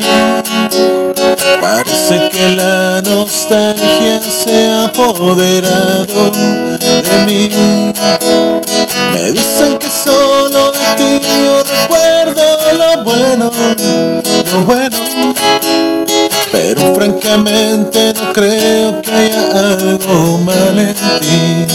Parece que la nostalgia se ha apoderado de mí. Me dicen que solo de ti yo recuerdo lo bueno, lo bueno. Pero francamente no creo que haya algo mal en ti.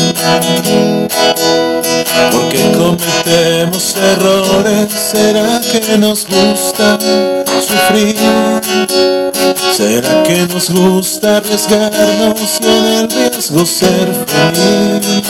Porque cometemos errores, ¿será que nos gusta sufrir? ¿Será que nos gusta arriesgarnos y en el riesgo ser feliz?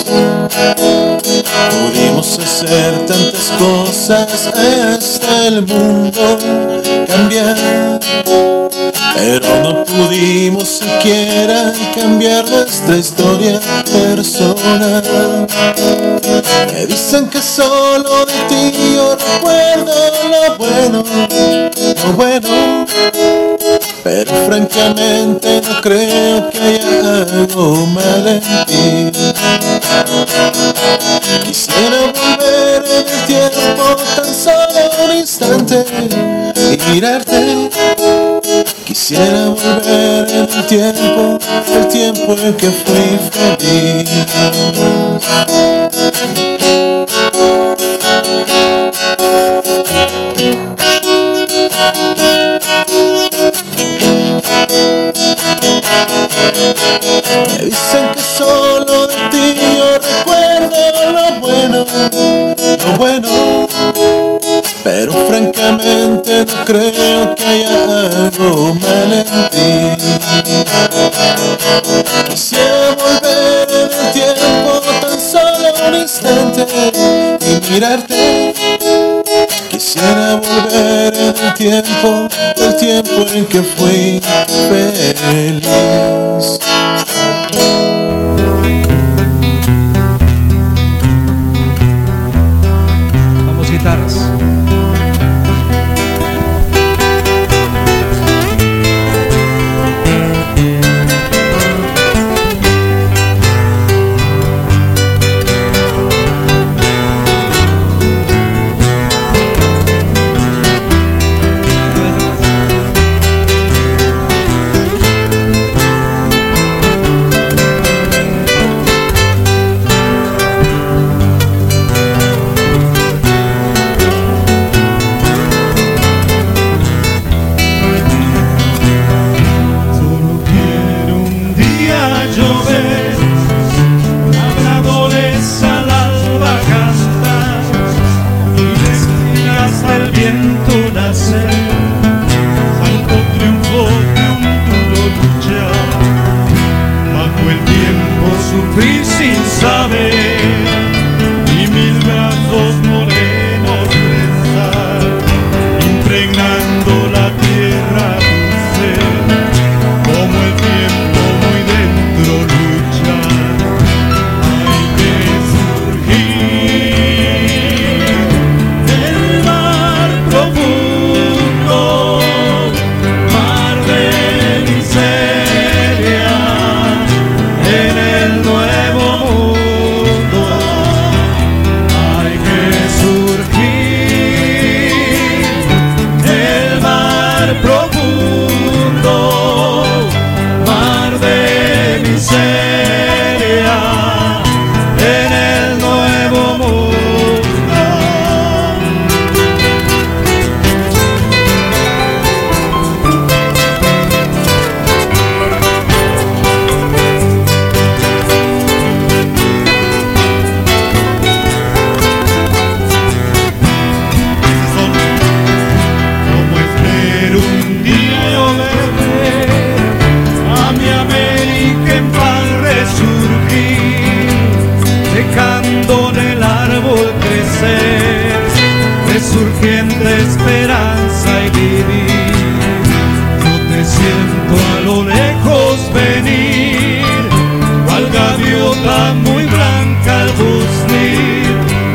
Pudimos hacer tantas cosas hasta el mundo cambiar, pero no pudimos siquiera cambiar nuestra historia personal. Me dicen que solo de ti yo recuerdo lo bueno, lo bueno. Pero francamente no creo que haya algo mal en ti. Quisiera volver en el tiempo tan solo un instante y mirarte. Quisiera volver en el tiempo, el tiempo en que fui feliz. Me dicen que solo de ti yo recuerdo lo bueno, lo bueno. Pero francamente no creo que haya algo mal en ti. Quisiera volver en el tiempo tan solo un instante y mirarte. Quisiera volver en el tiempo, el tiempo en que fui feliz.
Vamos, guitarras.
Muy blanca al buznir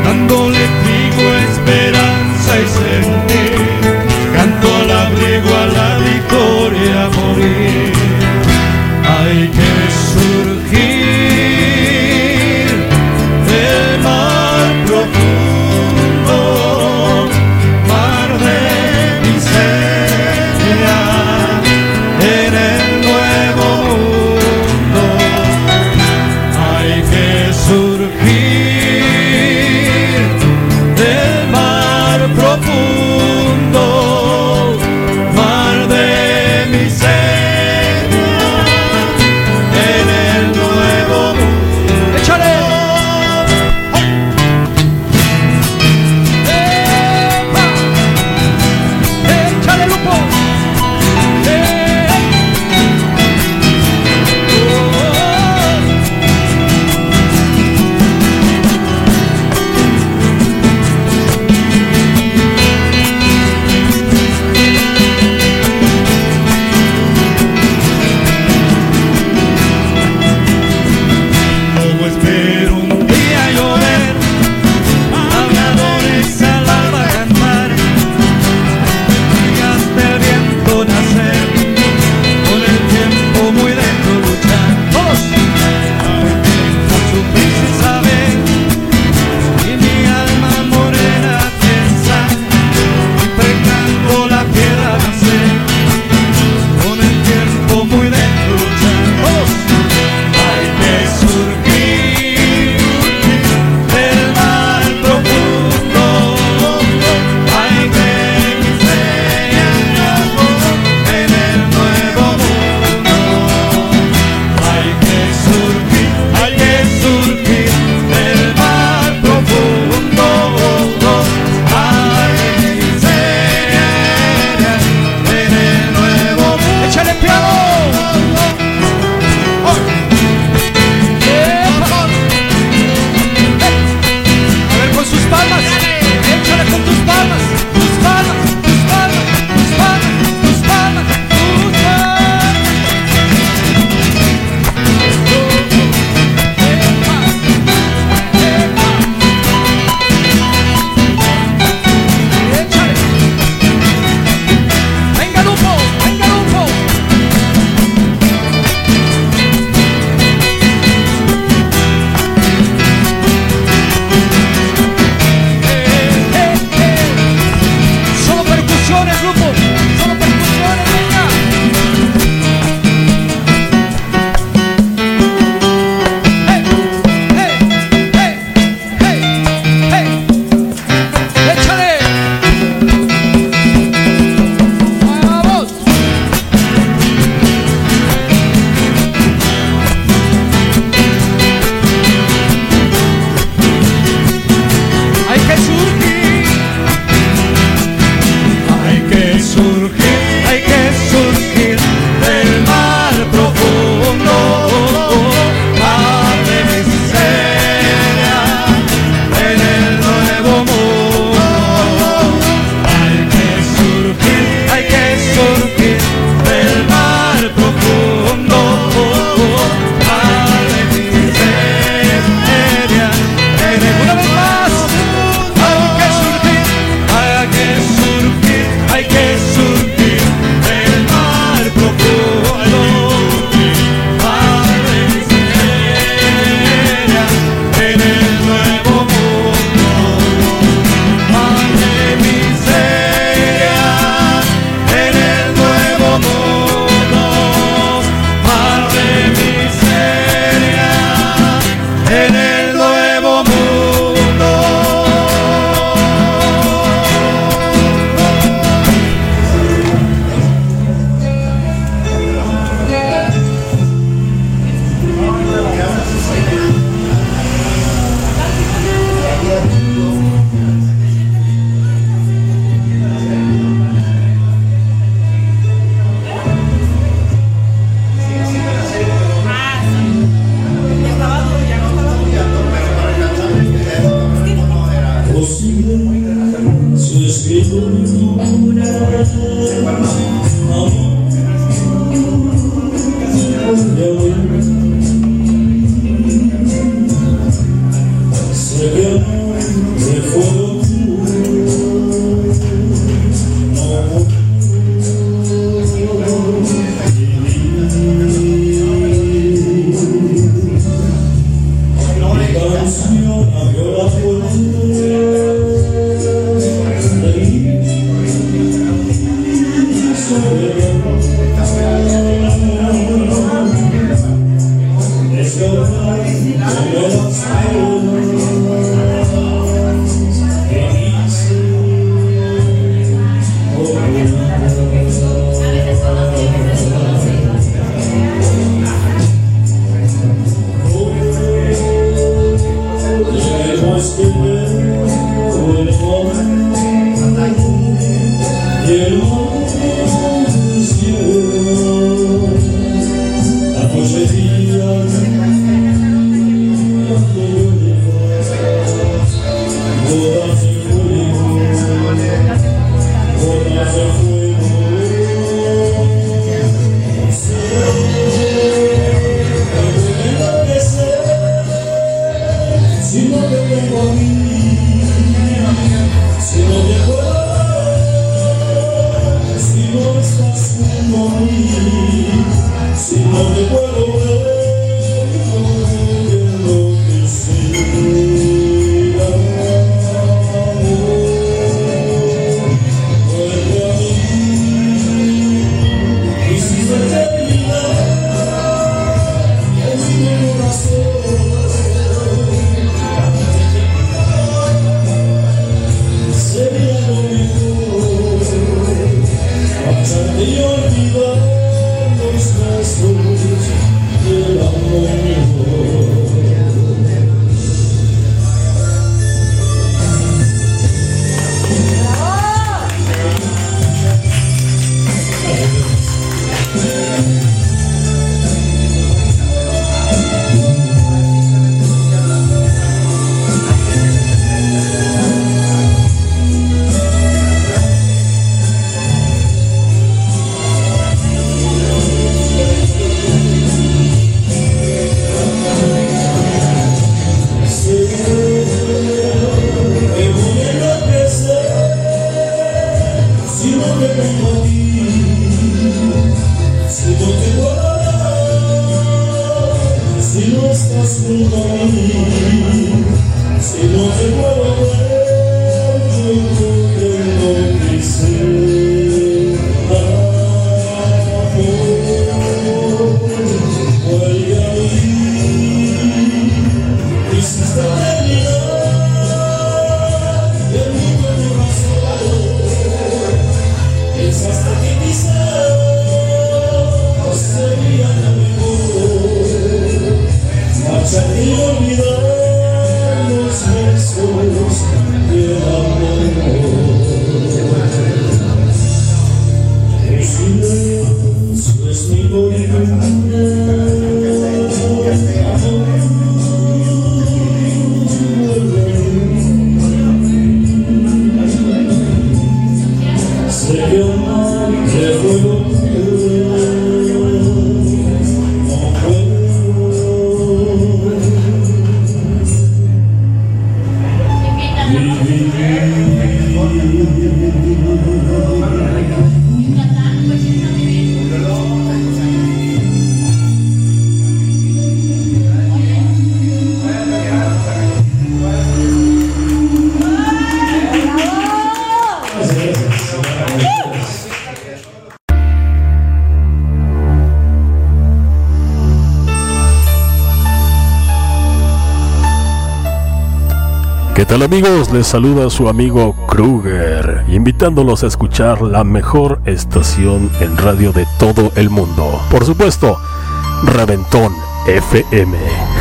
¿Qué tal, amigos? Les saluda su amigo Kruger, invitándolos a escuchar la mejor estación en radio de todo el mundo. Por supuesto, Reventón F M.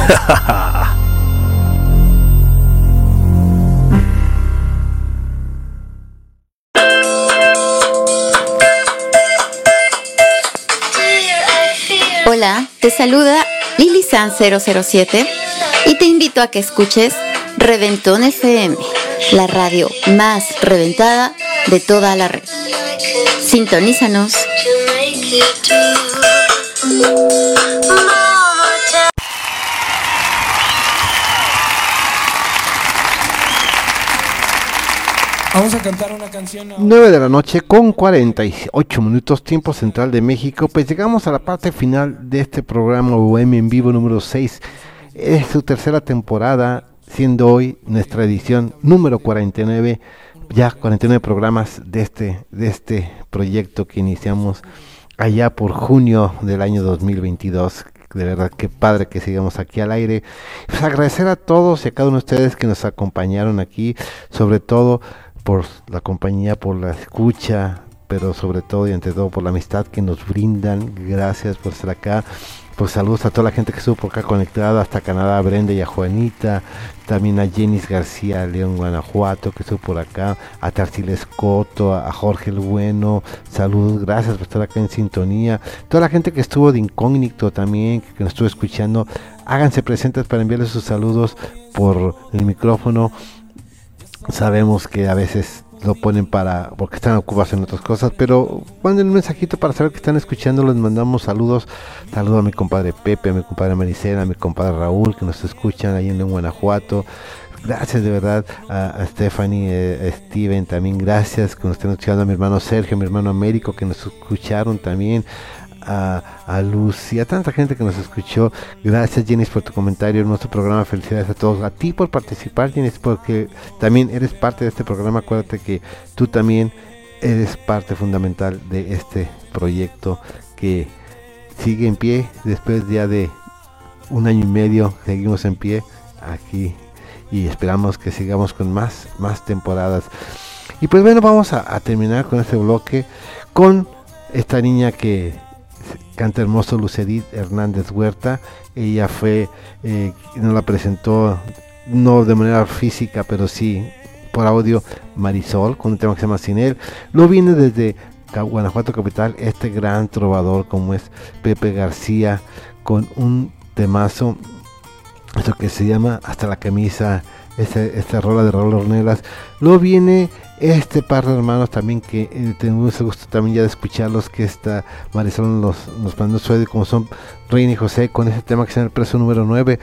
Hola, te saluda Lili San cero cero siete y te invito a que escuches Reventón F M, la radio más reventada de toda la red. Sintonízanos.
Vamos a cantar una canción.
nueve de la noche con cuarenta y ocho minutos, tiempo central de México. Pues llegamos a la parte final de este programa U M en vivo número seis. Es su tercera temporada, siendo hoy nuestra edición número cuarenta y nueve, ya cuarenta y nueve programas de este, de este proyecto que iniciamos allá por junio del año dos mil veintidós, de verdad qué padre que sigamos aquí al aire. Pues agradecer a todos y a cada uno de ustedes que nos acompañaron aquí, sobre todo por la compañía, por la escucha, pero sobre todo y ante todo por la amistad que nos brindan. Gracias por estar acá. Pues saludos a toda la gente que estuvo por acá conectada, hasta Canadá, a Brenda y a Juanita, también a Jenis García, León, Guanajuato, que estuvo por acá, a Tarsiles Coto, a Jorge el Bueno, saludos, gracias por estar acá en sintonía, toda la gente que estuvo de incógnito también, que, que nos estuvo escuchando, háganse presentes para enviarles sus saludos por el micrófono. Sabemos que a veces lo ponen para porque están ocupados en otras cosas, pero manden un mensajito para saber que están escuchando. Les mandamos saludos, saludos a mi compadre Pepe, a mi compadre Maricela, a mi compadre Raúl, que nos escuchan ahí en Guanajuato. Gracias de verdad a, a Stephanie, eh, a Steven también, gracias que nos estén escuchando, a mi hermano Sergio, a mi hermano Américo, que nos escucharon también, a, a Luz y a tanta gente que nos escuchó. Gracias, Jenis, por tu comentario en nuestro programa. Felicidades a todos, a ti por participar, Jenis, porque también eres parte de este programa. Acuérdate que tú también eres parte fundamental de este proyecto que sigue en pie después ya de un año y medio. Seguimos en pie aquí y esperamos que sigamos con más más temporadas. Y pues bueno, vamos a, a terminar con este bloque con esta niña que canta hermoso, Lucedit Hernández Huerta. Ella fue, eh, nos la presentó no de manera física, pero sí por audio, Marisol, con un tema que se llama Sin Él. Lo viene desde Guanajuato capital, este gran trovador como es Pepe García, con un temazo, esto que se llama Hasta la Camisa, este, esta rola de Raúl Ornelas. Lo viene este par de hermanos también que eh, tenemos el gusto también ya de escucharlos, que esta Marisol los, nos mandó su audio, como son Reina y José, con ese tema que se llama El Preso número nueve.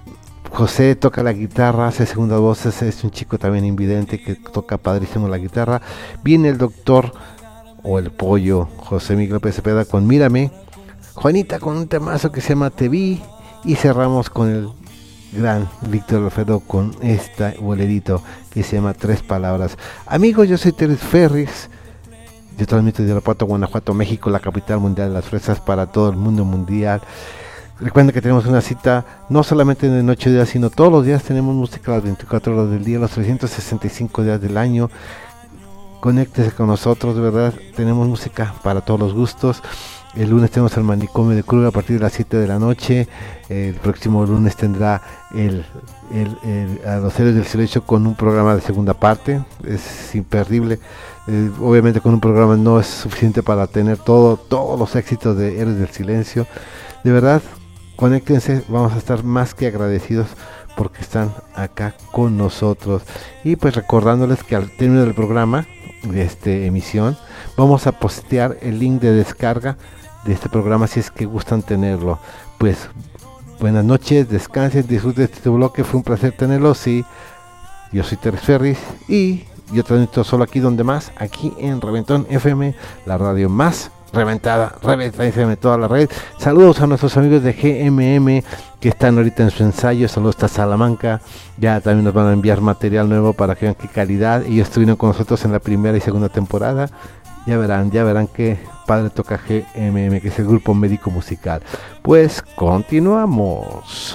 José toca la guitarra, hace segundas voces, es un chico también invidente que toca padrísimo la guitarra. Viene el doctor o el pollo José Miguel López Cepeda con Mírame, Juanita con un temazo que se llama Te Vi, y cerramos con el gran Víctor Alfredo con este bolerito que se llama Tres Palabras. Amigos, yo soy Teres Ferris, yo transmito desde Irapuato, Guanajuato, México, la capital mundial de las fresas para todo el mundo mundial. Recuerden que tenemos una cita no solamente de noche y día, sino todos los días. Tenemos música las veinticuatro horas del día, los trescientos sesenta y cinco días del año. Conéctese con nosotros, de verdad, tenemos música para todos los gustos. El lunes tenemos el manicomio de Kruger a partir de las siete de la noche. El próximo lunes tendrá el, el, el, a los Héroes del Silencio con un programa de segunda parte. Es imperdible. Eh, obviamente con un programa no es suficiente para tener todo, todos los éxitos de Héroes del Silencio. De verdad, conéctense, vamos a estar más que agradecidos porque están acá con nosotros. Y pues recordándoles que al término del programa, de esta emisión, vamos a postear el link de descarga de este programa si es que gustan tenerlo. Pues buenas noches, descansen, disfruten de este bloque, fue un placer tenerlo. Sí, yo soy Teres Ferris y yo transmito solo aquí donde más, aquí en Reventón F M, la radio más reventada, Reventón F M, toda la red. Saludos a nuestros amigos de G M M que están ahorita en su ensayo. Saludos hasta Salamanca, ya también nos van a enviar material nuevo para que vean qué calidad. Ellos estuvieron con nosotros en la primera y segunda temporada. Ya verán, ya verán qué padre toca G M M, que es el grupo médico musical. Pues continuamos.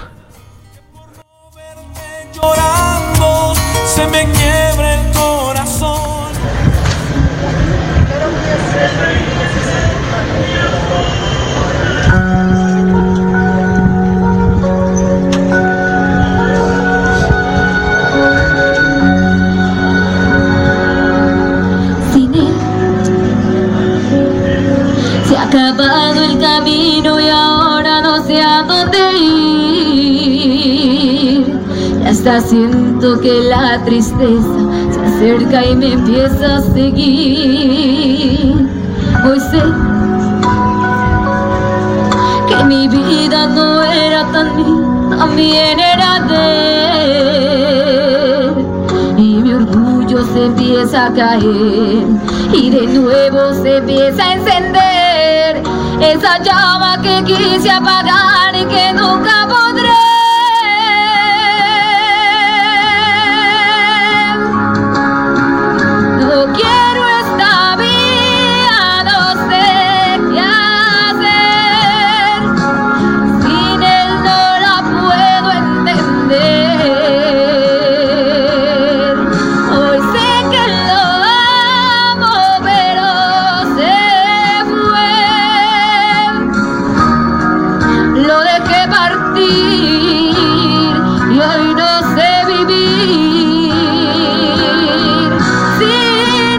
Llorando, se me quiebra el corazón.
Sin él se ha acabado el camino y ahora no sé a dónde ir. Y hasta siento que la tristeza se acerca y me empieza a seguir. Hoy sé que mi vida no era tan mía, también era de él. Y mi orgullo se empieza a caer y de nuevo se empieza a encender esa llama que quise apagar y que nunca podré. No quiero esta vida, no sé qué hacer. Si y hoy no sé vivir sin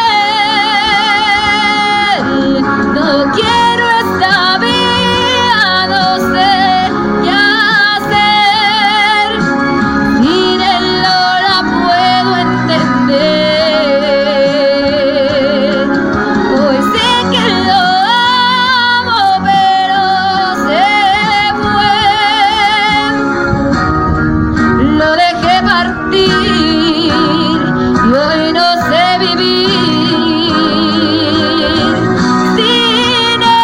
él. No quiero esta vida, no sé qué hacer. Sin él no la puedo entender. Hoy sé que lo amo, pero se fue. Lo dejé partir y hoy no sé vivir sin él.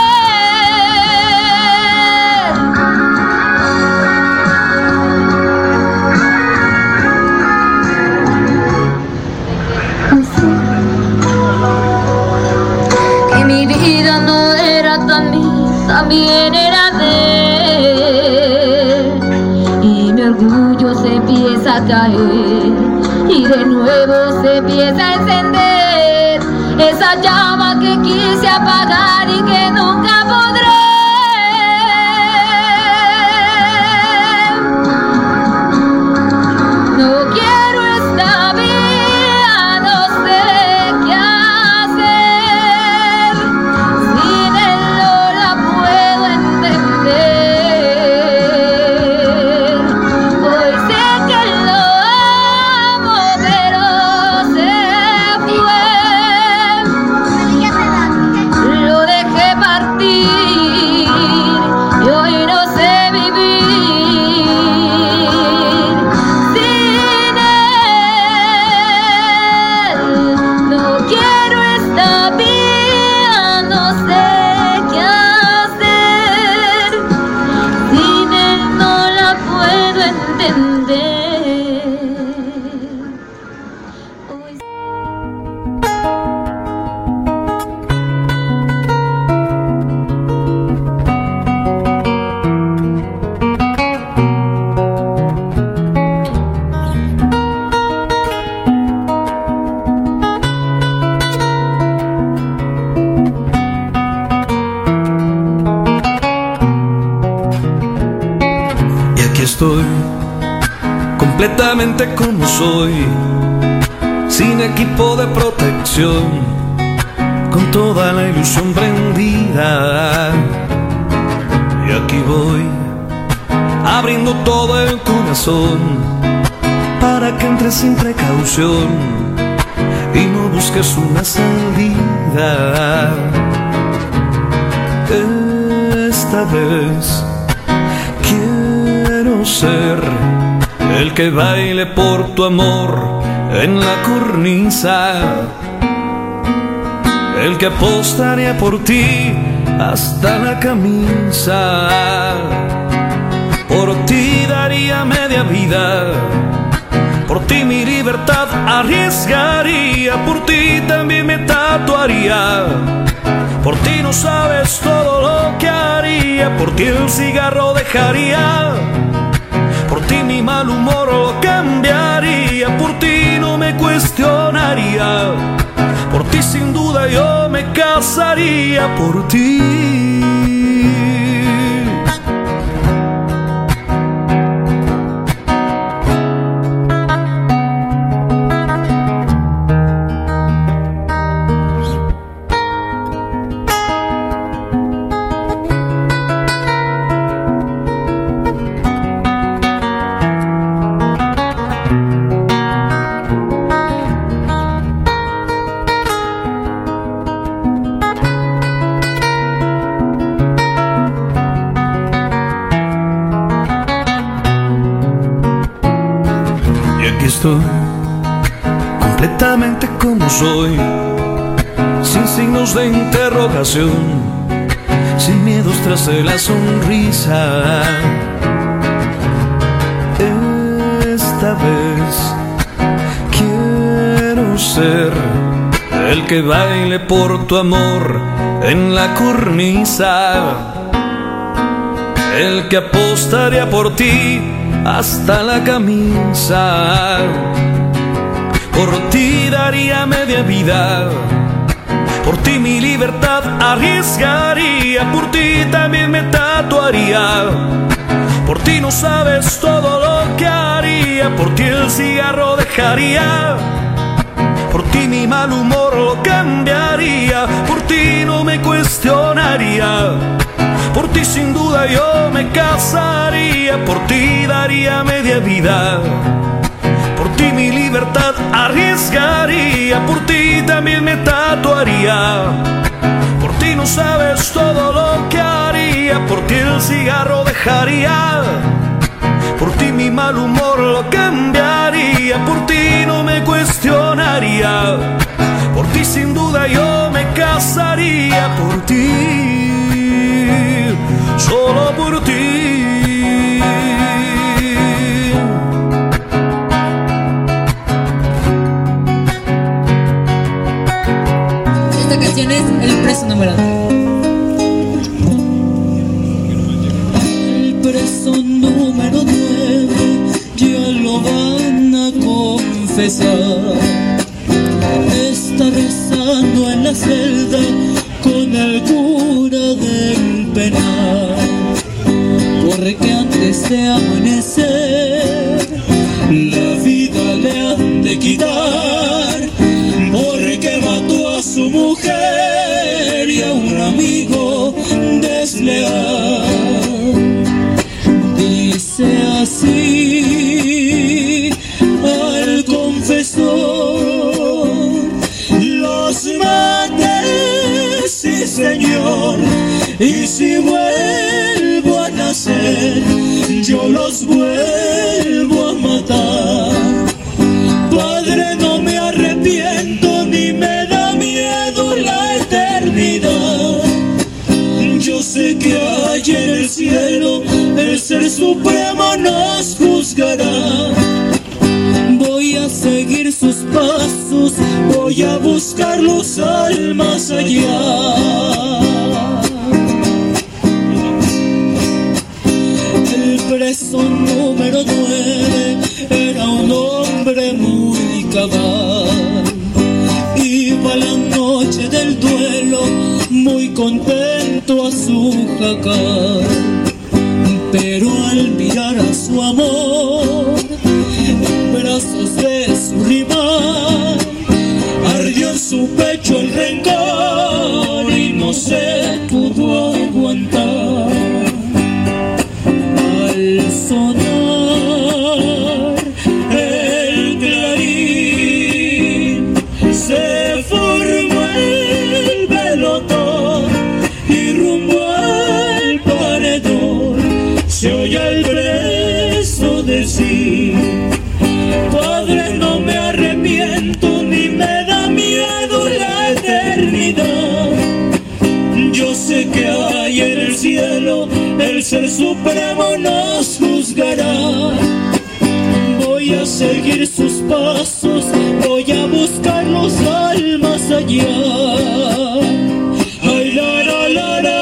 Que mi vida no era tan mía, también era de él. Y mi orgullo se empieza a caer y de nuevo se empieza a encender esa llama que quise apagar y que nunca podré. No quiero esta vida, no sé qué hacer. Sin él no la puedo entender. Hoy sé que lo amo, pero se fue. Lo dejé partir y hoy no sé vivir sin él. No quiero esta vida, no sé qué hacer. Sin él no la puedo entender.
Y aquí estoy, completamente como soy, sin equipo de protección, con toda la ilusión prendida. Y aquí voy, abriendo todo el corazón, para que entres sin precaución y no busques una salida. Esta vez quiero ser el que baile por tu amor en la cornisa, el que apostaría por ti hasta la camisa. Por ti daría media vida, por ti mi libertad arriesgaría, por ti también me tatuaría. Por ti no sabes todo lo que haría, por ti el cigarro dejaría, por ti mi mal humor lo cambiaría, por ti no me cuestionaría, por ti sin duda yo me casaría, por ti. Estoy completamente como soy, sin signos de interrogación, sin miedos tras de la sonrisa. Esta vez quiero ser el que baile por tu amor en la cornisa, el que apostaría por ti hasta la camisa. Por ti daría media vida, por ti mi libertad arriesgaría, por ti también me tatuaría, por ti no sabes todo lo que haría. Por ti el cigarro dejaría, por ti mi mal humor lo cambiaría, por ti no me cuestionaría, por ti sin duda yo me casaría, por ti daría media vida, por ti mi libertad arriesgaría, por ti también me tatuaría. Por ti no sabes todo lo que haría, por ti el cigarro dejaría, por ti mi mal humor lo cambiaría, por ti no me cuestionaría, por ti sin duda yo me casaría, por ti, solo por ti.
Esta canción es El preso número dos.
Preso número nueve, ya lo van a confesar. Está rezando en la celda con el cura del penal. Corre que antes de amanecer la vida le han de quitar. Porque mató a su mujer y a un amigo desleal. Dice así al confesor: los maté, sí señor, y si vuelvo a nacer yo los vuelvo a matar. Padre, no me arrepiento ni me da miedo la eternidad. Yo sé que allá en el cielo el Ser Supremo nos juzgará. Voy a seguir sus pasos, voy a buscarlos al más allá. El preso número nueve era un hombre muy cabal. Iba la noche del duelo muy contento a su jacal, pero al mirar a su amor en brazos de su rival, ardió en su pecho el rencor y no se pudo aguantar. Al sonar el clarín se formó el pelotón y rumbo al paredón se oye el preso decir: Padre, no me arrepiento ni me da miedo la eternidad. Yo sé que hay en el cielo el Ser Supremo nos juzgará. Voy a seguir sus pasos, voy a buscarlos al más allá. Ay, la, la, la, la.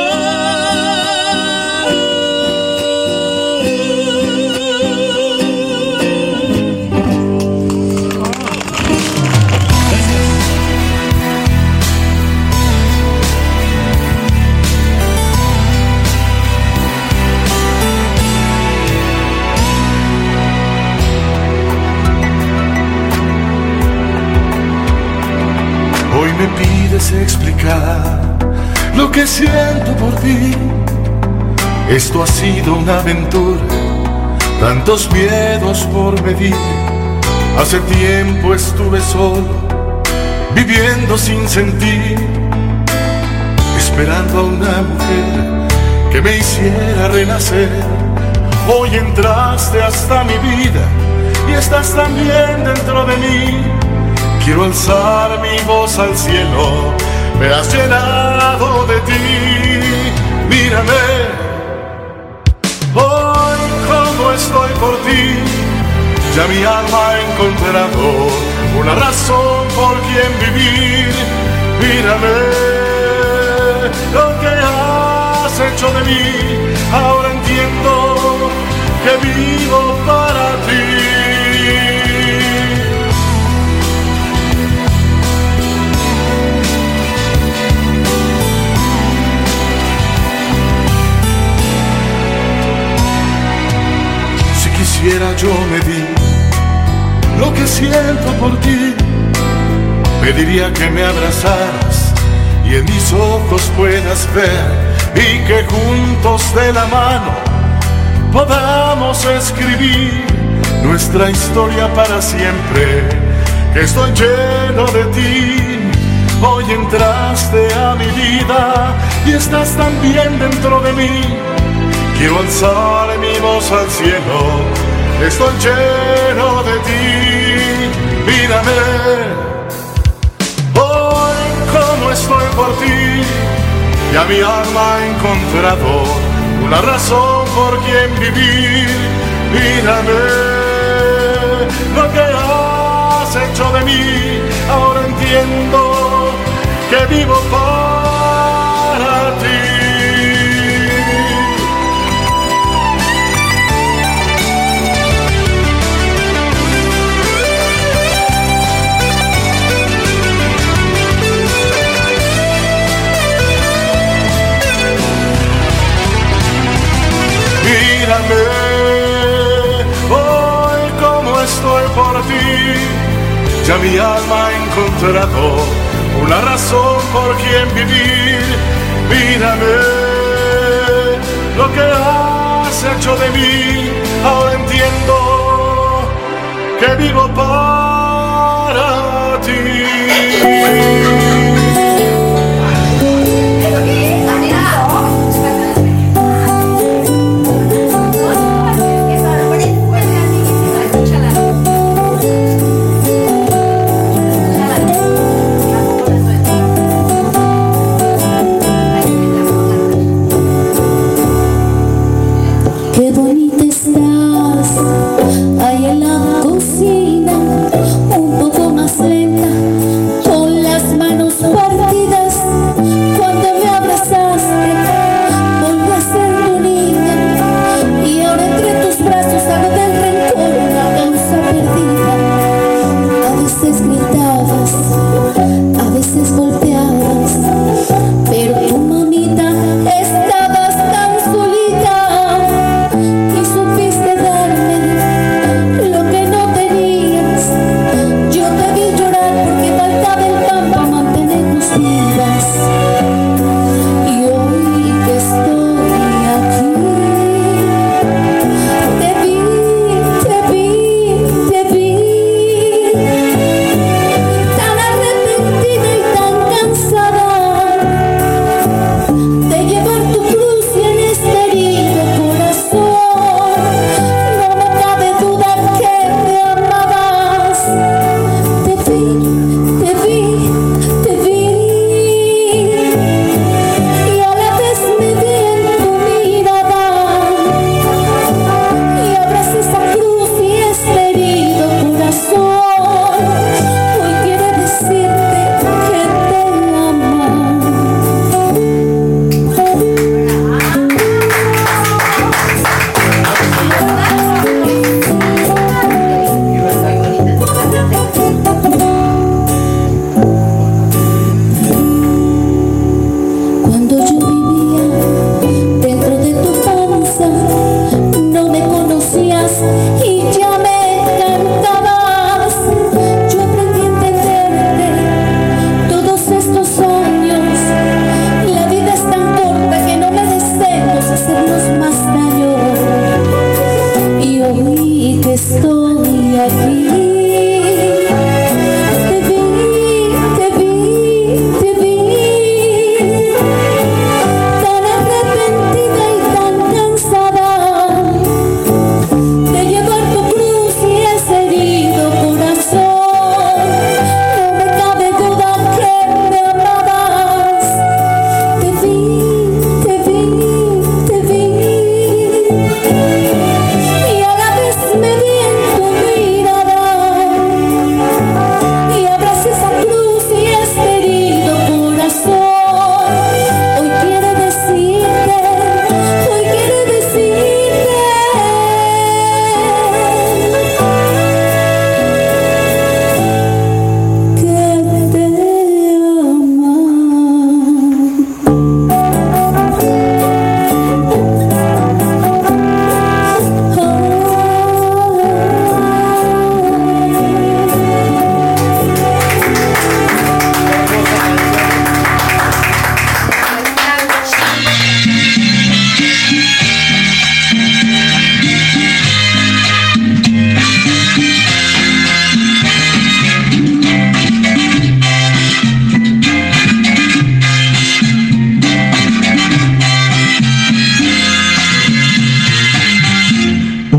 Hoy me pides explicar lo que siento por ti. Esto ha sido una aventura, tantos miedos por medir. Hace tiempo estuve solo, viviendo sin sentir, esperando a una mujer que me hiciera renacer. Hoy entraste hasta mi vida y estás también dentro de mí. Quiero alzar mi voz al cielo, me has llenado de ti. Mírame, hoy como estoy por ti. Ya mi alma ha encontrado una razón por quien vivir. Mírame, lo que has hecho de mí. Ahora entiendo que vivo para ti. quisiera yo medir lo que siento por ti, pediría que me abrazaras y en mis ojos puedas ver, y que juntos de la mano podamos escribir nuestra historia para siempre, que estoy lleno de ti. Hoy entraste a mi vida y estás también dentro de mí. Quiero alzar mi voz al cielo, estoy lleno de ti. Mírame, hoy como estoy por ti. Ya mi alma ha encontrado una razón por quien vivir. Mírame, lo que has hecho de mí, ahora entiendo que vivo para ti. Mírame, hoy como estoy por ti. Ya mi alma ha encontrado una razón por quien vivir. Mírame, lo que has hecho de mí, ahora entiendo que vivo para ti.
Qué bonita estás, ahí en la cocina, un poco más lenta, con las manos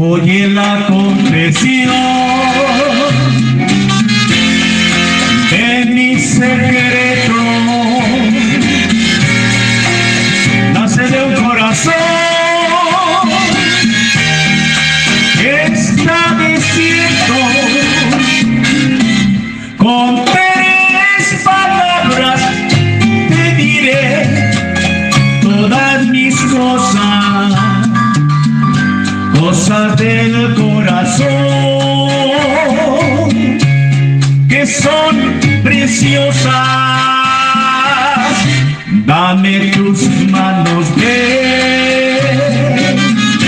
Oye la confesión de mi secreto, nace de un corazón que está desierto. Con tres palabras te diré todas mis cosas, cosas del corazón que son preciosas. Dame tus manos, ven,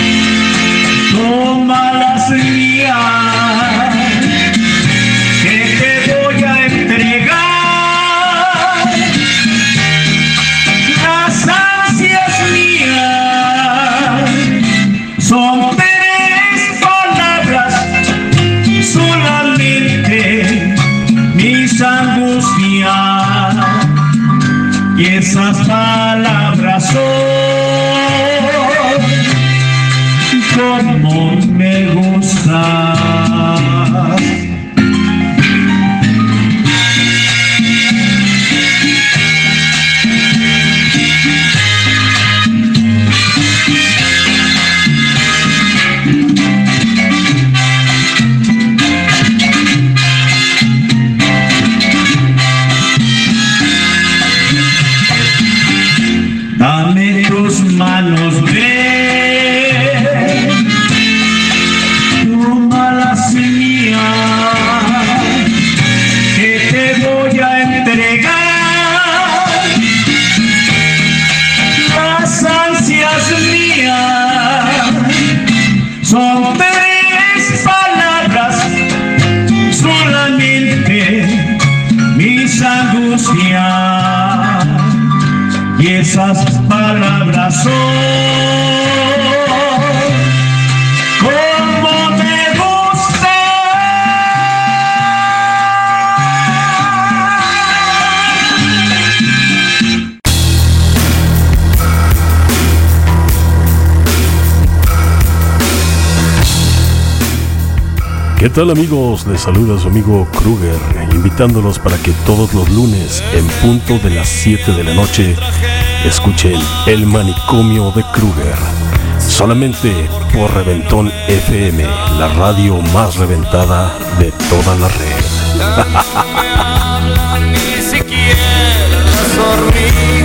toma las mías, que te voy a entregar las ansias mías. Son tres palabras, solamente mis angustias, y esas palabras son como me gustan. Dame tus manos, ven, toma las mías, que te voy a entregar las ansias mías. Son tres palabras, solamente mis angustias, y esas palabras son como me gustan.
¿Qué tal, amigos? Les saluda su amigo Kruger, invitándolos para que todos los lunes en punto de las siete de la noche escuchen El Manicomio de Kruger, solamente por Reventón F M, la radio más reventada de toda la red.
Ni siquiera las hormigas